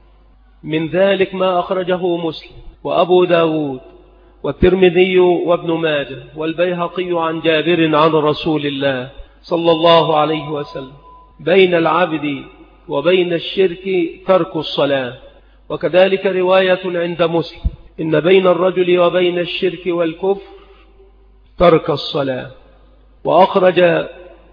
من ذلك ما أخرجه مسلم وأبو داود والترمذي وابن ماجه والبيهقي عن جابر عن رسول الله صلى الله عليه وسلم: بين العبد وبين الشرك ترك الصلاة. وكذلك رواية عند مسلم: إن بين الرجل وبين الشرك والكفر ترك الصلاة. وأخرج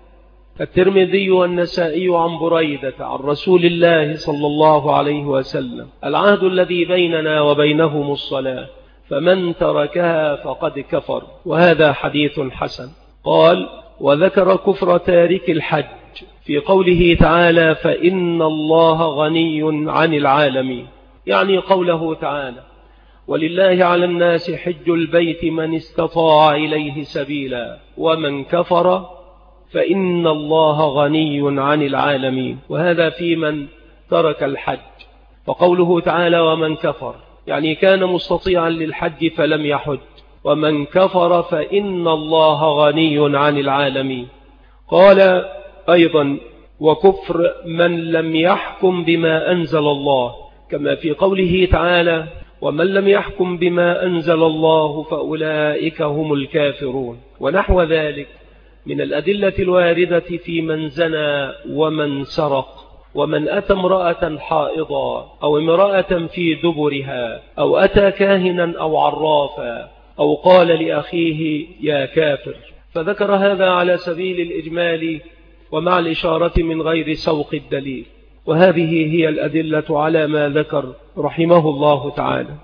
الترمذي والنسائي عن بريدة عن رسول الله صلى الله عليه وسلم: العهد الذي بيننا وبينهم الصلاة، فمن تركها فقد كفر. وهذا حديث حسن. قال: وذكر كفر تارك الحج في قوله تعالى: فإن الله غني عن العالمين، يعني قوله تعالى: ولله على الناس حج البيت من استطاع إليه سبيلا ومن كفر فإن الله غني عن العالمين. وهذا في من ترك الحج. فقوله تعالى: ومن كفر، يعني كان مستطيعا للحج فلم يحج، ومن كفر فإن الله غني عن العالمين. قال أيضا: وكفر من لم يحكم بما أنزل الله، كما في قوله تعالى: ومن لم يحكم بما أنزل الله فأولئك هم الكافرون. ونحو ذلك من الأدلة الواردة في من زنى ومن سرق ومن أتى امرأة حائضا أو امرأة في دبرها أو أتى كاهنا أو عرافا أو قال لأخيه يا كافر. فذكر هذا على سبيل الإجمال ومع الإشارة من غير سوق الدليل. وهذه هي الأدلة على ما ذكر رحمه الله تعالى.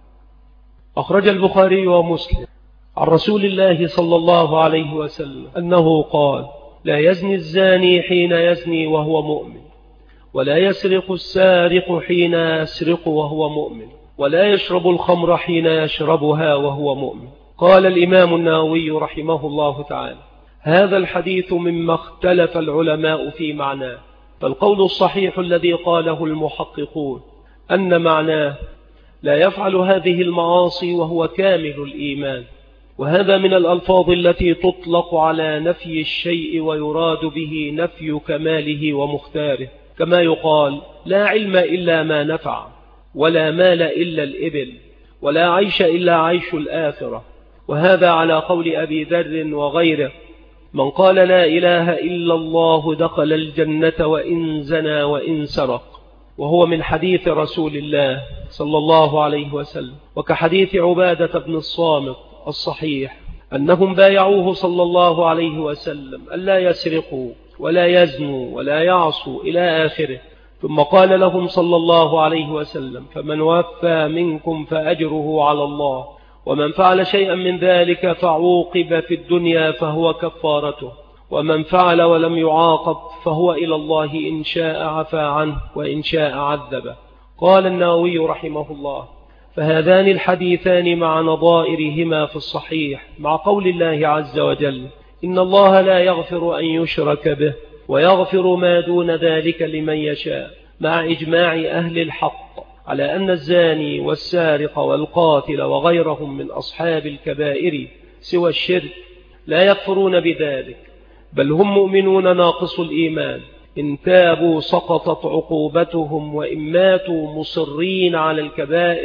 أخرج البخاري ومسلم عن رسول الله صلى الله عليه وسلم أنه قال: لا يزني الزاني حين يزني وهو مؤمن، ولا يسرق السارق حين يسرق وهو مؤمن، ولا يشرب الخمر حين يشربها وهو مؤمن. قال الإمام النووي رحمه الله تعالى: هذا الحديث مما اختلف العلماء في معناه، فالقول الصحيح الذي قاله المحققون أن معناه لا يفعل هذه المعاصي وهو كامل الإيمان. وهذا من الألفاظ التي تطلق على نفي الشيء ويراد به نفي كماله ومختاره، كما يقال: لا علم إلا ما نفع، ولا مال إلا الإبل، ولا عيش إلا عيش الآخرة. وهذا على قول أبي ذر وغيره: من قال لا إله إلا الله دخل الجنة وإن زنى وإن سرق. وهو من حديث رسول الله صلى الله عليه وسلم. وكحديث عبادة بن الصامت الصحيح أنهم بايعوه صلى الله عليه وسلم ألا يسرقوا ولا يزنوا ولا يعصوا إلى آخره، ثم قال لهم صلى الله عليه وسلم: فمن وفى منكم فأجره على الله، ومن فعل شيئا من ذلك فعوقب في الدنيا فهو كفارته، ومن فعل ولم يعاقب فهو إلى الله إن شاء عفى عنه وإن شاء عذبه. قال النووي رحمه الله: فهذان الحديثان مع نظائرهما في الصحيح مع قول الله عز وجل: إن الله لا يغفر أن يشرك به ويغفر ما دون ذلك لمن يشاء، مع إجماع أهل الحق على أن الزاني والسارق والقاتل وغيرهم من أصحاب الكبائر سوى الشرك لا يكفرون بذلك، بل هم مؤمنون ناقص الإيمان، إن تابوا سقطت عقوبتهم، وإن ماتوا مصرين على الكبائر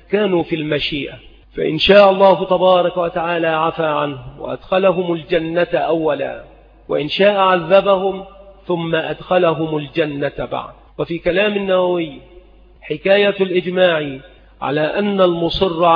كانوا في المشيئة، فإن شاء الله تبارك وتعالى عفى عنهم وأدخلهم الجنة أولا، وإن شاء عذبهم ثم أدخلهم الجنة بعد. وفي كلام النووي حكاية الإجماع على أن المصر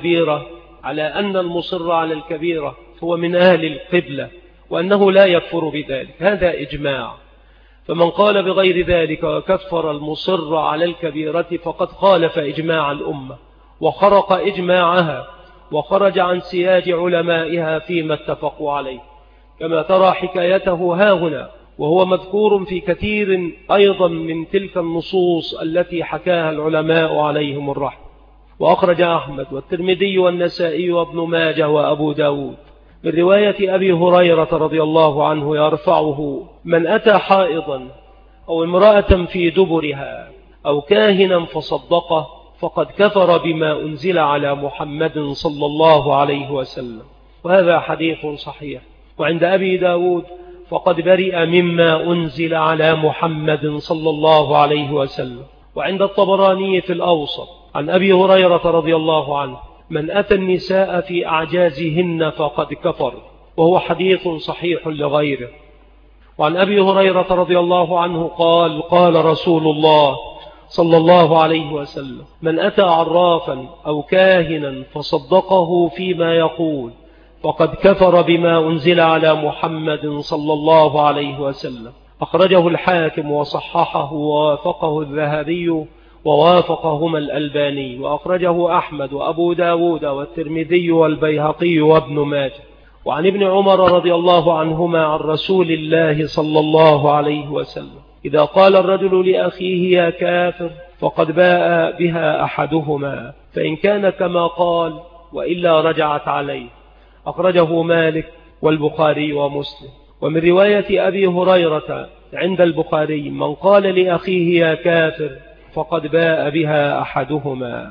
على الكبيرة هو من أهل القبلة، وأنه لا يكفر بذلك، هذا إجماع. فمن قال بغير ذلك وكفر المصر على الكبيرة فقد خالف إجماع الأمة وخرق إجماعها وخرج عن سياج علمائها فيما اتفقوا عليه، كما ترى حكايته هاهنا، وهو مذكور في كثير أيضا من تلك النصوص التي حكاها العلماء عليهم الرحمة. وأخرج أحمد والترمذي والنسائي وابن ماجه وأبو داود من رواية أبي هريرة رضي الله عنه يرفعه: من أتى حائضا أو امرأة في دبرها أو كاهنا فصدقه فقد كفر بما أنزل على محمد صلى الله عليه وسلم. وهذا حديث صحيح. وعند أبي داود: فقد برئ مما أنزل على محمد صلى الله عليه وسلم. وعند الطبراني في الأوسط عن أبي هريرة رضي الله عنه: من أتى النساء في أعجازهن فقد كفر، وهو حديث صحيح لغيره. وعن أبي هريرة رضي الله عنه قال: قال رسول الله صلى الله عليه وسلم: من أتى عرافا أو كاهنا فصدقه فيما يقول فقد كفر بما أنزل على محمد صلى الله عليه وسلم. أخرجه الحاكم وصححه ووافقه الذهبي ووافقهما الألباني، وأخرجه أحمد وأبو داود والترمذي والبيهقي وابن ماجه. وعن ابن عمر رضي الله عنهما عن رسول الله صلى الله عليه وسلم: إذا قال الرجل لأخيه يا كافر فقد باء بها أحدهما، فإن كان كما قال وإلا رجعت عليه. أخرجه مالك والبخاري ومسلم. ومن رواية أبي هريرة عند البخاري: من قال لأخيه يا كافر فقد باء بها أحدهما.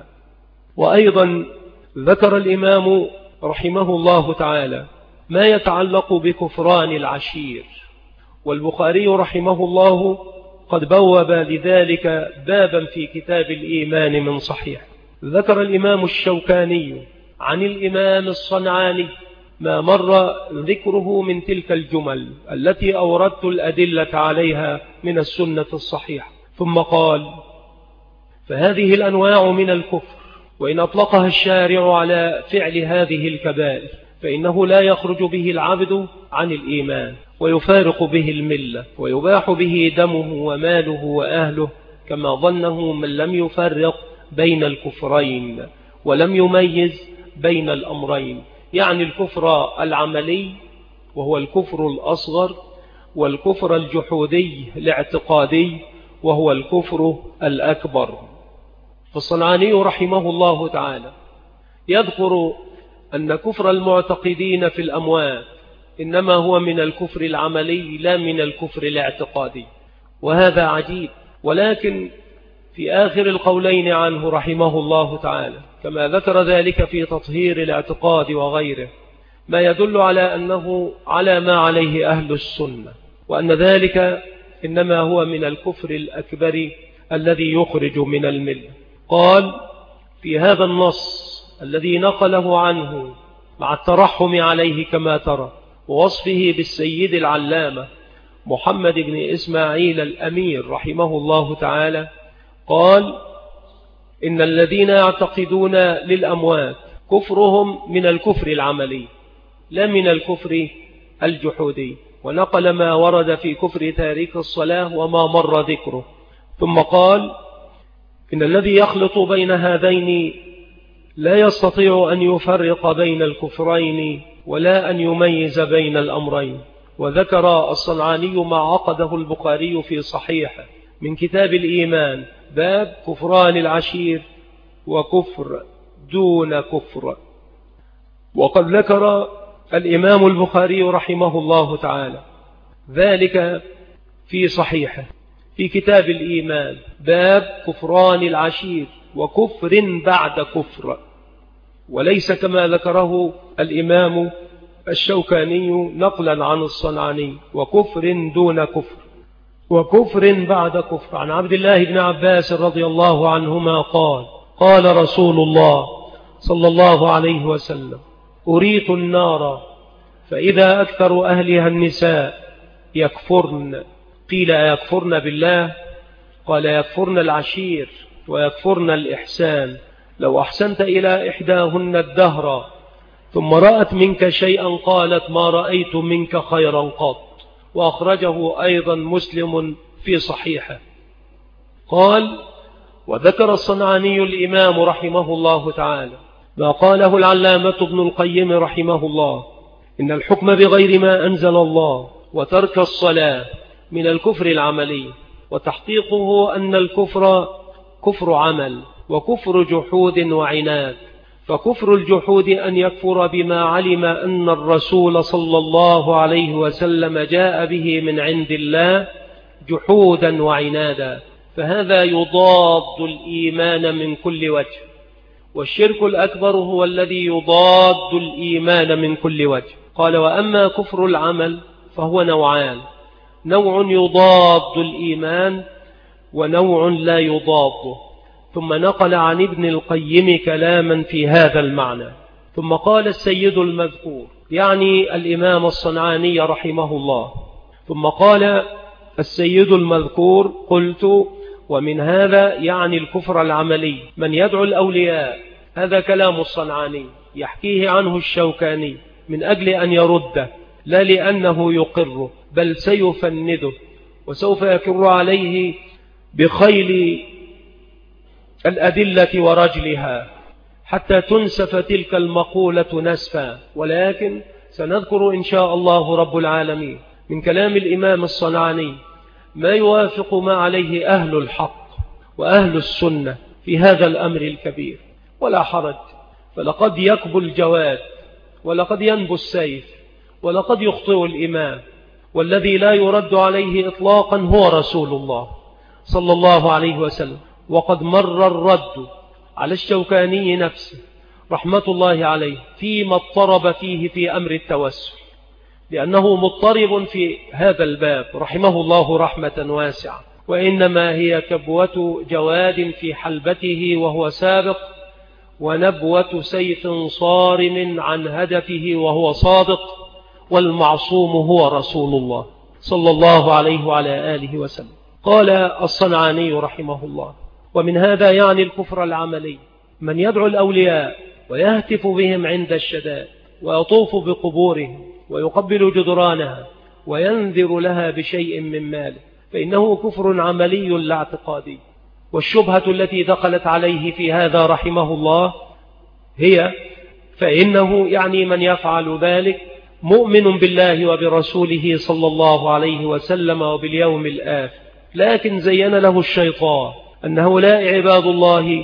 وأيضا ذكر الإمام رحمه الله تعالى ما يتعلق بكفران العشير، والبخاري رحمه الله قد بوب لذلك بابا في كتاب الإيمان من صحيح. ذكر الإمام الشوكاني عن الإمام الصنعاني ما مر ذكره من تلك الجمل التي أوردت الأدلة عليها من السنة الصحيحة، ثم قال: فهذه الأنواع من الكفر، وإن أطلقها الشارع على فعل هذه الكبائر فإنه لا يخرج به العبد عن الإيمان ويفارق به الملة، ويباح به دمه وماله وأهله، كما ظنه من لم يفرق بين الكفرين ولم يميز بين الأمرين، يعني الكفر العملي وهو الكفر الأصغر، والكفر الجحودي الاعتقادي وهو الكفر الأكبر. فالصنعاني رحمه الله تعالى يذكر أن كفر المعتقدين في الأموات إنما هو من الكفر العملي لا من الكفر الاعتقادي، وهذا عجيب. ولكن في آخر القولين عنه رحمه الله تعالى كما ذكر ذلك في تطهير الاعتقاد وغيره ما يدل على أنه على ما عليه أهل السنة، وأن ذلك إنما هو من الكفر الأكبر الذي يخرج من الملة. قال في هذا النص الذي نقله عنه مع الترحم عليه كما ترى ووصفه بالسيد العلامة محمد بن إسماعيل الأمير رحمه الله تعالى، قال: إن الذين يعتقدون للأموات كفرهم من الكفر العملي لا من الكفر الجحودي. ونقل ما ورد في كفر تارك الصلاة وما مر ذكره، ثم قال: إن الذي يخلط بين هذين لا يستطيع أن يفرق بين الكفرين ولا أن يميز بين الأمرين. وذكر الصنعاني ما عقده البخاري في صحيحه من كتاب الإيمان باب كفران العشير وكفر دون كفر. وقد ذكر الإمام البخاري رحمه الله تعالى ذلك في صحيحه في كتاب الإيمان باب كفران العشير وكفر بعد كفر، وليس كما ذكره الإمام الشوكاني نقلا عن الصنعاني وكفر دون كفر وكفر بعد كفر. عن عبد الله بن عباس رضي الله عنهما قال: قال رسول الله صلى الله عليه وسلم: أريت النار فإذا أكثر أهلها النساء يكفرن. قيل: يكفرن بالله؟ قال: يكفرن العشير ويكفرن الإحسان. لو أحسنت إلى إحداهن الدهر ثم رأت منك شيئا قالت: ما رأيت منك خيرا قط. وأخرجه أيضا مسلم في صحيحه. قال: وذكر الصنعاني الإمام رحمه الله تعالى ما قاله العلامة ابن القيم رحمه الله: إن الحكم بغير ما أنزل الله وترك الصلاة من الكفر العملي، وتحقيقه أن الكفر كفر عمل وكفر جحود وعناد. فكفر الجحود أن يكفر بما علم أن الرسول صلى الله عليه وسلم جاء به من عند الله جحودا وعنادا، فهذا يضاد الإيمان من كل وجه. والشرك الأكبر هو الذي يضاد الإيمان من كل وجه. قال: وأما كفر العمل فهو نوعان: نوع يضاد الإيمان ونوع لا يضاده. ثم نقل عن ابن القيم كلاما في هذا المعنى. ثم قال السيد المذكور، يعني الإمام الصنعاني رحمه الله، ثم قال السيد المذكور: قلت: ومن هذا يعني الكفر العملي من يدعو الأولياء. هذا كلام الصنعاني يحكيه عنه الشوكاني من أجل أن يرده، لا لأنه يقره، بل سيفنده وسوف يكر عليه بخيل الأدلة ورجلها حتى تنسف تلك المقولة نسفا. ولكن سنذكر إن شاء الله رب العالمين من كلام الإمام الصنعاني ما يوافق ما عليه أهل الحق وأهل السنة في هذا الأمر الكبير. ولا حرج، فلقد يكبو الجواد ولقد ينبو السيف ولقد يخطئ الإمام، والذي لا يرد عليه إطلاقا هو رسول الله صلى الله عليه وسلم. وقد مر الرد على الشوكاني نفسه رحمة الله عليه فيما اضطرب فيه في أمر التوسل، لأنه مضطرب في هذا الباب رحمه الله رحمة واسعة، وإنما هي كبوة جواد في حلبته وهو سابق، ونبوة سيف صارم عن هدفه وهو صادق، والمعصوم هو رسول الله صلى الله عليه وعلى آله وسلم. قال الصنعاني رحمه الله: ومن هذا يعني الكفر العملي من يدعو الأولياء ويهتف بهم عند الشدائد ويطوف بقبورهم ويقبل جدرانها وينذر لها بشيء من ماله، فإنه كفر عملي لا اعتقادي. والشبهة التي دخلت عليه في هذا رحمه الله هي فإنه يعني من يفعل ذلك مؤمن بالله وبرسوله صلى الله عليه وسلم وباليوم الآخر، لكن زين له الشيطان أن هؤلاء عباد الله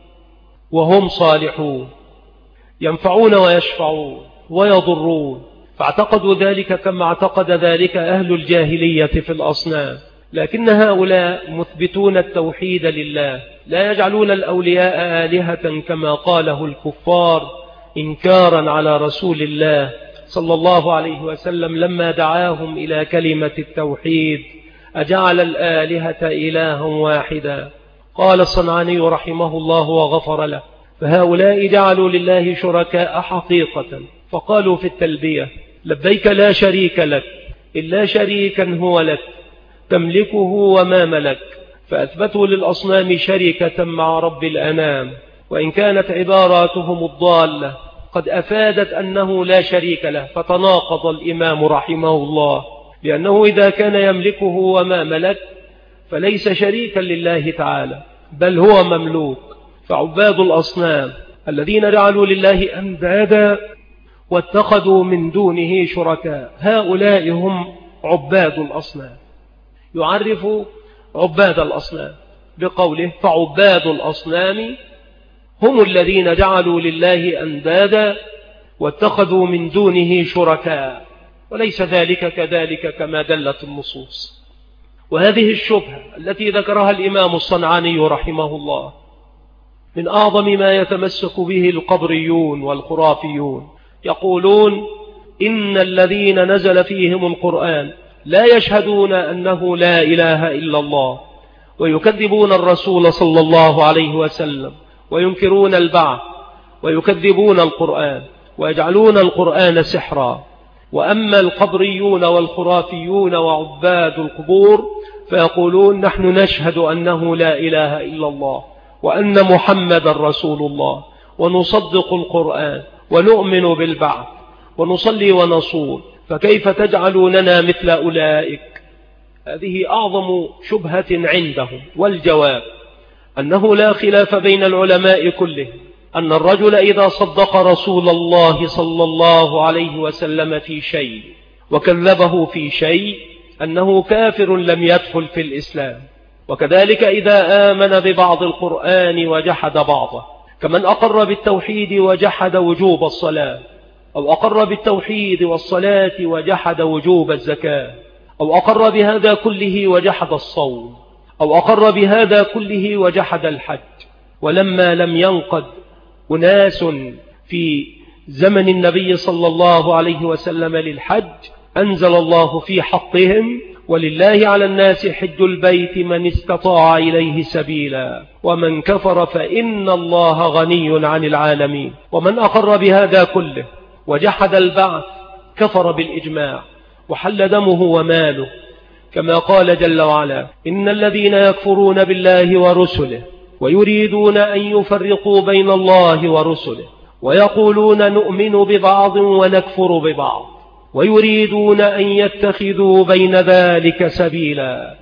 وهم صالحون ينفعون ويشفعون ويضرون، فاعتقدوا ذلك كما اعتقد ذلك أهل الجاهلية في الأصنام. لكن هؤلاء مثبتون التوحيد لله، لا يجعلون الأولياء آلهة كما قاله الكفار إنكارا على رسول الله صلى الله عليه وسلم لما دعاهم إلى كلمة التوحيد: أجعل الآلهة إلها واحدا. قال الصنعاني رحمه الله وغفر له: فهؤلاء جعلوا لله شركاء حقيقة، فقالوا في التلبية: لبيك لا شريك لك إلا شريكا هو لك تملكه وما ملك، فأثبتوا للأصنام شركة مع رب الأنام، وإن كانت عباراتهم الضالة قد أفادت أنه لا شريك له، فتناقض الإمام رحمه الله، لأنه إذا كان يملكه وما ملك فليس شريكا لله تعالى بل هو مملوك. فعباد الأصنام الذين جعلوا لله أندادا واتخذوا من دونه شركاء، هؤلاء هم عباد الأصنام. يعرف عباد الأصنام بقوله: فعباد الأصنام هم الذين جعلوا لله أندادا واتخذوا من دونه شركاء، وليس ذلك كذلك كما دلت النصوص. وهذه الشبهة التي ذكرها الإمام الصنعاني رحمه الله من أعظم ما يتمسك به القبريون والخرافيون. يقولون إن الذين نزل فيهم القرآن لا يشهدون أنه لا إله إلا الله، ويكذبون الرسول صلى الله عليه وسلم، وينكرون البعث ويكذبون القرآن ويجعلون القرآن سحرا. وأما القبريون والخرافيون وعباد القبور فيقولون نحن نشهد أنه لا إله إلا الله وأن محمد رسول الله ونصدق القرآن ونؤمن بالبعث ونصلي ونصوم، فكيف تجعلوننا مثل أولئك؟ هذه أعظم شبهة عندهم. والجواب أنه لا خلاف بين العلماء كلهم أن الرجل إذا صدق رسول الله صلى الله عليه وسلم في شيء وكذبه في شيء أنه كافر لم يدخل في الإسلام. وكذلك إذا آمن ببعض القرآن وجحد بعضه، كمن أقر بالتوحيد وجحد وجوب الصلاة، أو أقر بالتوحيد والصلاة وجحد وجوب الزكاة، أو أقر بهذا كله وجحد الصوم، أو أقر بهذا كله وجحد الحج. ولما لم ينقد أناس في زمن النبي صلى الله عليه وسلم للحج أنزل الله في حقهم ولله على الناس حج البيت من استطاع إليه سبيلا ومن كفر فإن الله غني عن العالمين. ومن أقر بهذا كله وجحد البعث كفر بالإجماع وحل دمه وماله، كما قال جل وعلا إن الذين يكفرون بالله ورسله ويريدون أن يفرقوا بين الله ورسله ويقولون نؤمن ببعض ونكفر ببعض ويريدون أن يتخذوا بين ذلك سبيلا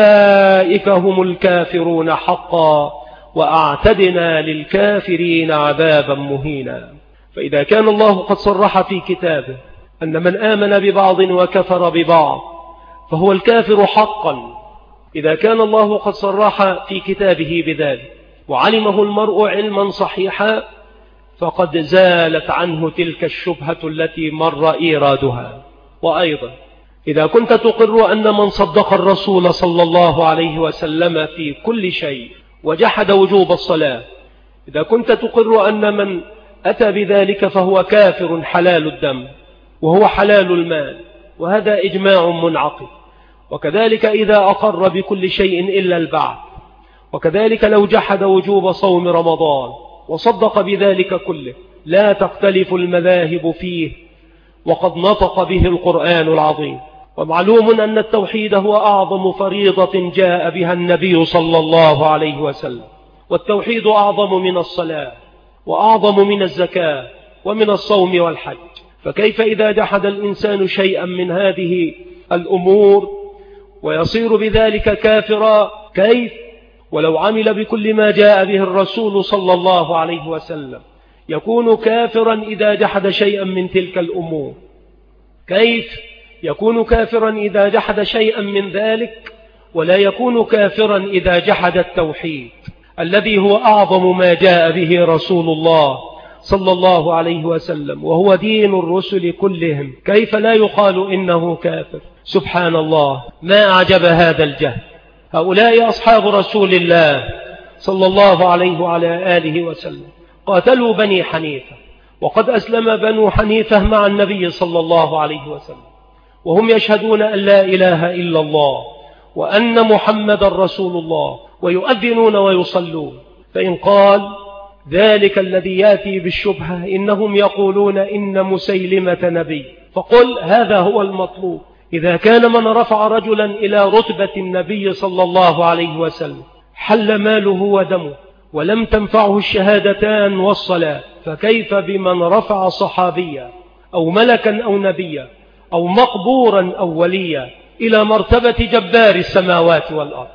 أولئك هم الكافرون حقا وأعتدنا للكافرين عذابا مهينا. فإذا كان الله قد صرح في كتابه أن من آمن ببعض وكفر ببعض فهو الكافر حقا، إذا كان الله قد صرح في كتابه بذلك وعلمه المرء علما صحيحا فقد زالت عنه تلك الشبهة التي مر إيرادها. وأيضا إذا كنت تقر أن من صدق الرسول صلى الله عليه وسلم في كل شيء وجحد وجوب الصلاة، إذا كنت تقر أن من أتى بذلك فهو كافر حلال الدم وهو حلال المال، وهذا إجماع منعقد. وكذلك إذا أقر بكل شيء إلا البعث، وكذلك لو جحد وجوب صوم رمضان وصدق بذلك كله لا تختلف المذاهب فيه، وقد نطق به القرآن العظيم. ومعلوم أن التوحيد هو أعظم فريضة جاء بها النبي صلى الله عليه وسلم، والتوحيد أعظم من الصلاة وأعظم من الزكاة ومن الصوم والحج. فكيف إذا جحد الإنسان شيئا من هذه الأمور ويصير بذلك كافرا؟ كيف ولو عمل بكل ما جاء به الرسول صلى الله عليه وسلم يكون كافرا إذا جحد شيئا من تلك الأمور؟ كيف يكون كافرا إذا جحد شيئا من ذلك ولا يكون كافرا إذا جحد التوحيد الذي هو أعظم ما جاء به رسول الله صلى الله عليه وسلم وهو دين الرسل كلهم؟ كيف لا يقال إنه كافر؟ سبحان الله، ما أعجب هذا الجهل. هؤلاء أصحاب رسول الله صلى الله عليه وعلى آله وسلم قاتلوا بني حنيفة، وقد أسلم بنو حنيفة مع النبي صلى الله عليه وسلم وهم يشهدون أن لا إله إلا الله وأن محمد رسول الله ويؤذنون ويصلون. فإن قال ذلك الذي يأتي بالشبهة إنهم يقولون إن مسيلمة نبي، فقل هذا هو المطلوب. إذا كان من رفع رجلا إلى رتبة النبي صلى الله عليه وسلم حل ماله ودمه ولم تنفعه الشهادتان والصلاة، فكيف بمن رفع صحابيا أو ملكا أو نبيا أو مقبورا أو وليا إلى مرتبة جبار السماوات والأرض؟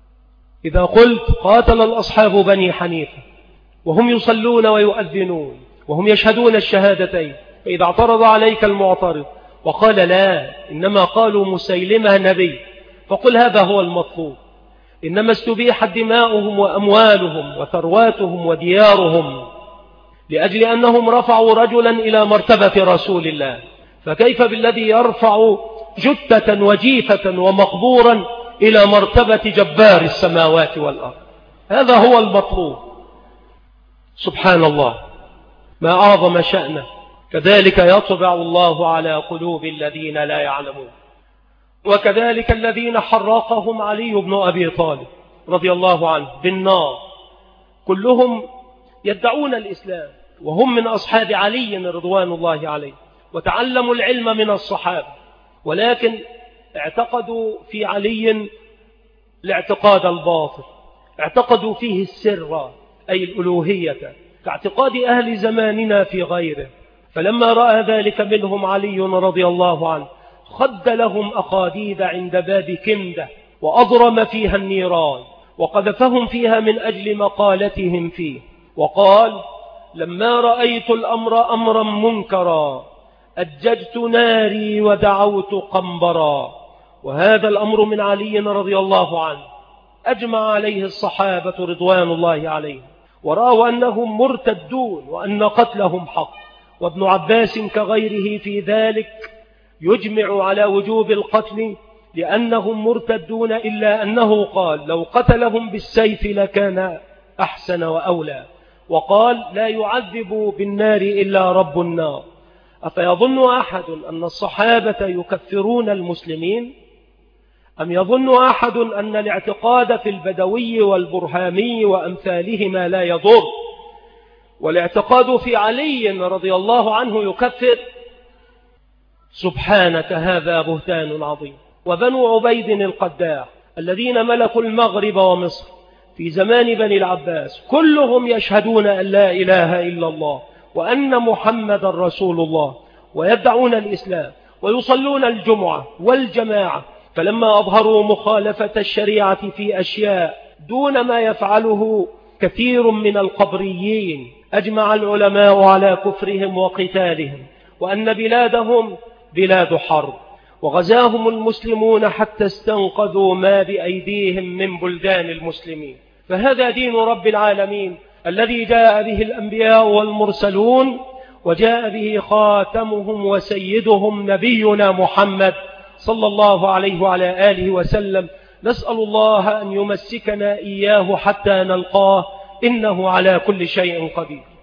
إذا قلت قاتل الأصحاب بني حنيفة وهم يصلون ويؤذنون وهم يشهدون الشهادتين، فإذا اعترض عليك المعترض وقال لا إنما قالوا مسيلمة نبي، فقل هذا هو المطلوب. إنما استبيحت دماؤهم وأموالهم وثرواتهم وديارهم لأجل أنهم رفعوا رجلا إلى مرتبة رسول الله، فكيف بالذي يرفع جثة وجيفة ومقبورا إلى مرتبة جبار السماوات والأرض؟ هذا هو المطلوب. سبحان الله، ما أعظم شأنه. كذلك يطبع الله على قلوب الذين لا يعلمون. وكذلك الذين حرقهم علي بن أبي طالب رضي الله عنه بالنار كلهم يدعون الإسلام وهم من أصحاب علي رضوان الله عليه، وتعلموا العلم من الصحابة، ولكن اعتقدوا في علي الاعتقاد الباطل، اعتقدوا فيه السر أي الألوهية كاعتقاد أهل زماننا في غيره. فلما رأى ذلك منهم علي رضي الله عنه خد لهم أخاديد عند باب كندة وأضرم فيها النيران وقذفهم فيها من أجل مقالتهم فيه، وقال: لما رأيت الأمر أمرا منكرا أججت ناري ودعوت قنبرا. وهذا الأمر من علي رضي الله عنه أجمع عليه الصحابة رضوان الله عليهم، ورأوا أنهم مرتدون وأن قتلهم حق. وابن عباس كغيره في ذلك يجمع على وجوب القتل لأنهم مرتدون، إلا أنه قال: لو قتلهم بالسيف لكان أحسن وأولى. وقال: لا يعذب بالنار إلا رب النار. أفيظن أحد أن الصحابة يكفرون المسلمين؟ أم يظن أحد أن الاعتقاد في البدوي والبرهامي وأمثالهما لا يضر، والاعتقاد في علي رضي الله عنه يكفر؟ سبحانك، هذا بهتان عظيم. وبنو عبيد القداح الذين ملكوا المغرب ومصر في زمان بني العباس كلهم يشهدون أن لا إله إلا الله وأن محمد رسول الله، ويدعون الإسلام ويصلون الجمعة والجماعة. فلما أظهروا مخالفة الشريعة في أشياء دون ما يفعله كثير من القبريين، أجمع العلماء على كفرهم وقتالهم، وأن بلادهم بلاد حرب، وغزاهم المسلمون حتى استنقذوا ما بأيديهم من بلدان المسلمين. فهذا دين رب العالمين الذي جاء به الأنبياء والمرسلون، وجاء به خاتمهم وسيدهم نبينا محمد صلى الله عليه وعلى آله وسلم. نسأل الله أن يمسكنا إياه حتى نلقاه، إنه على كل شيء قدير.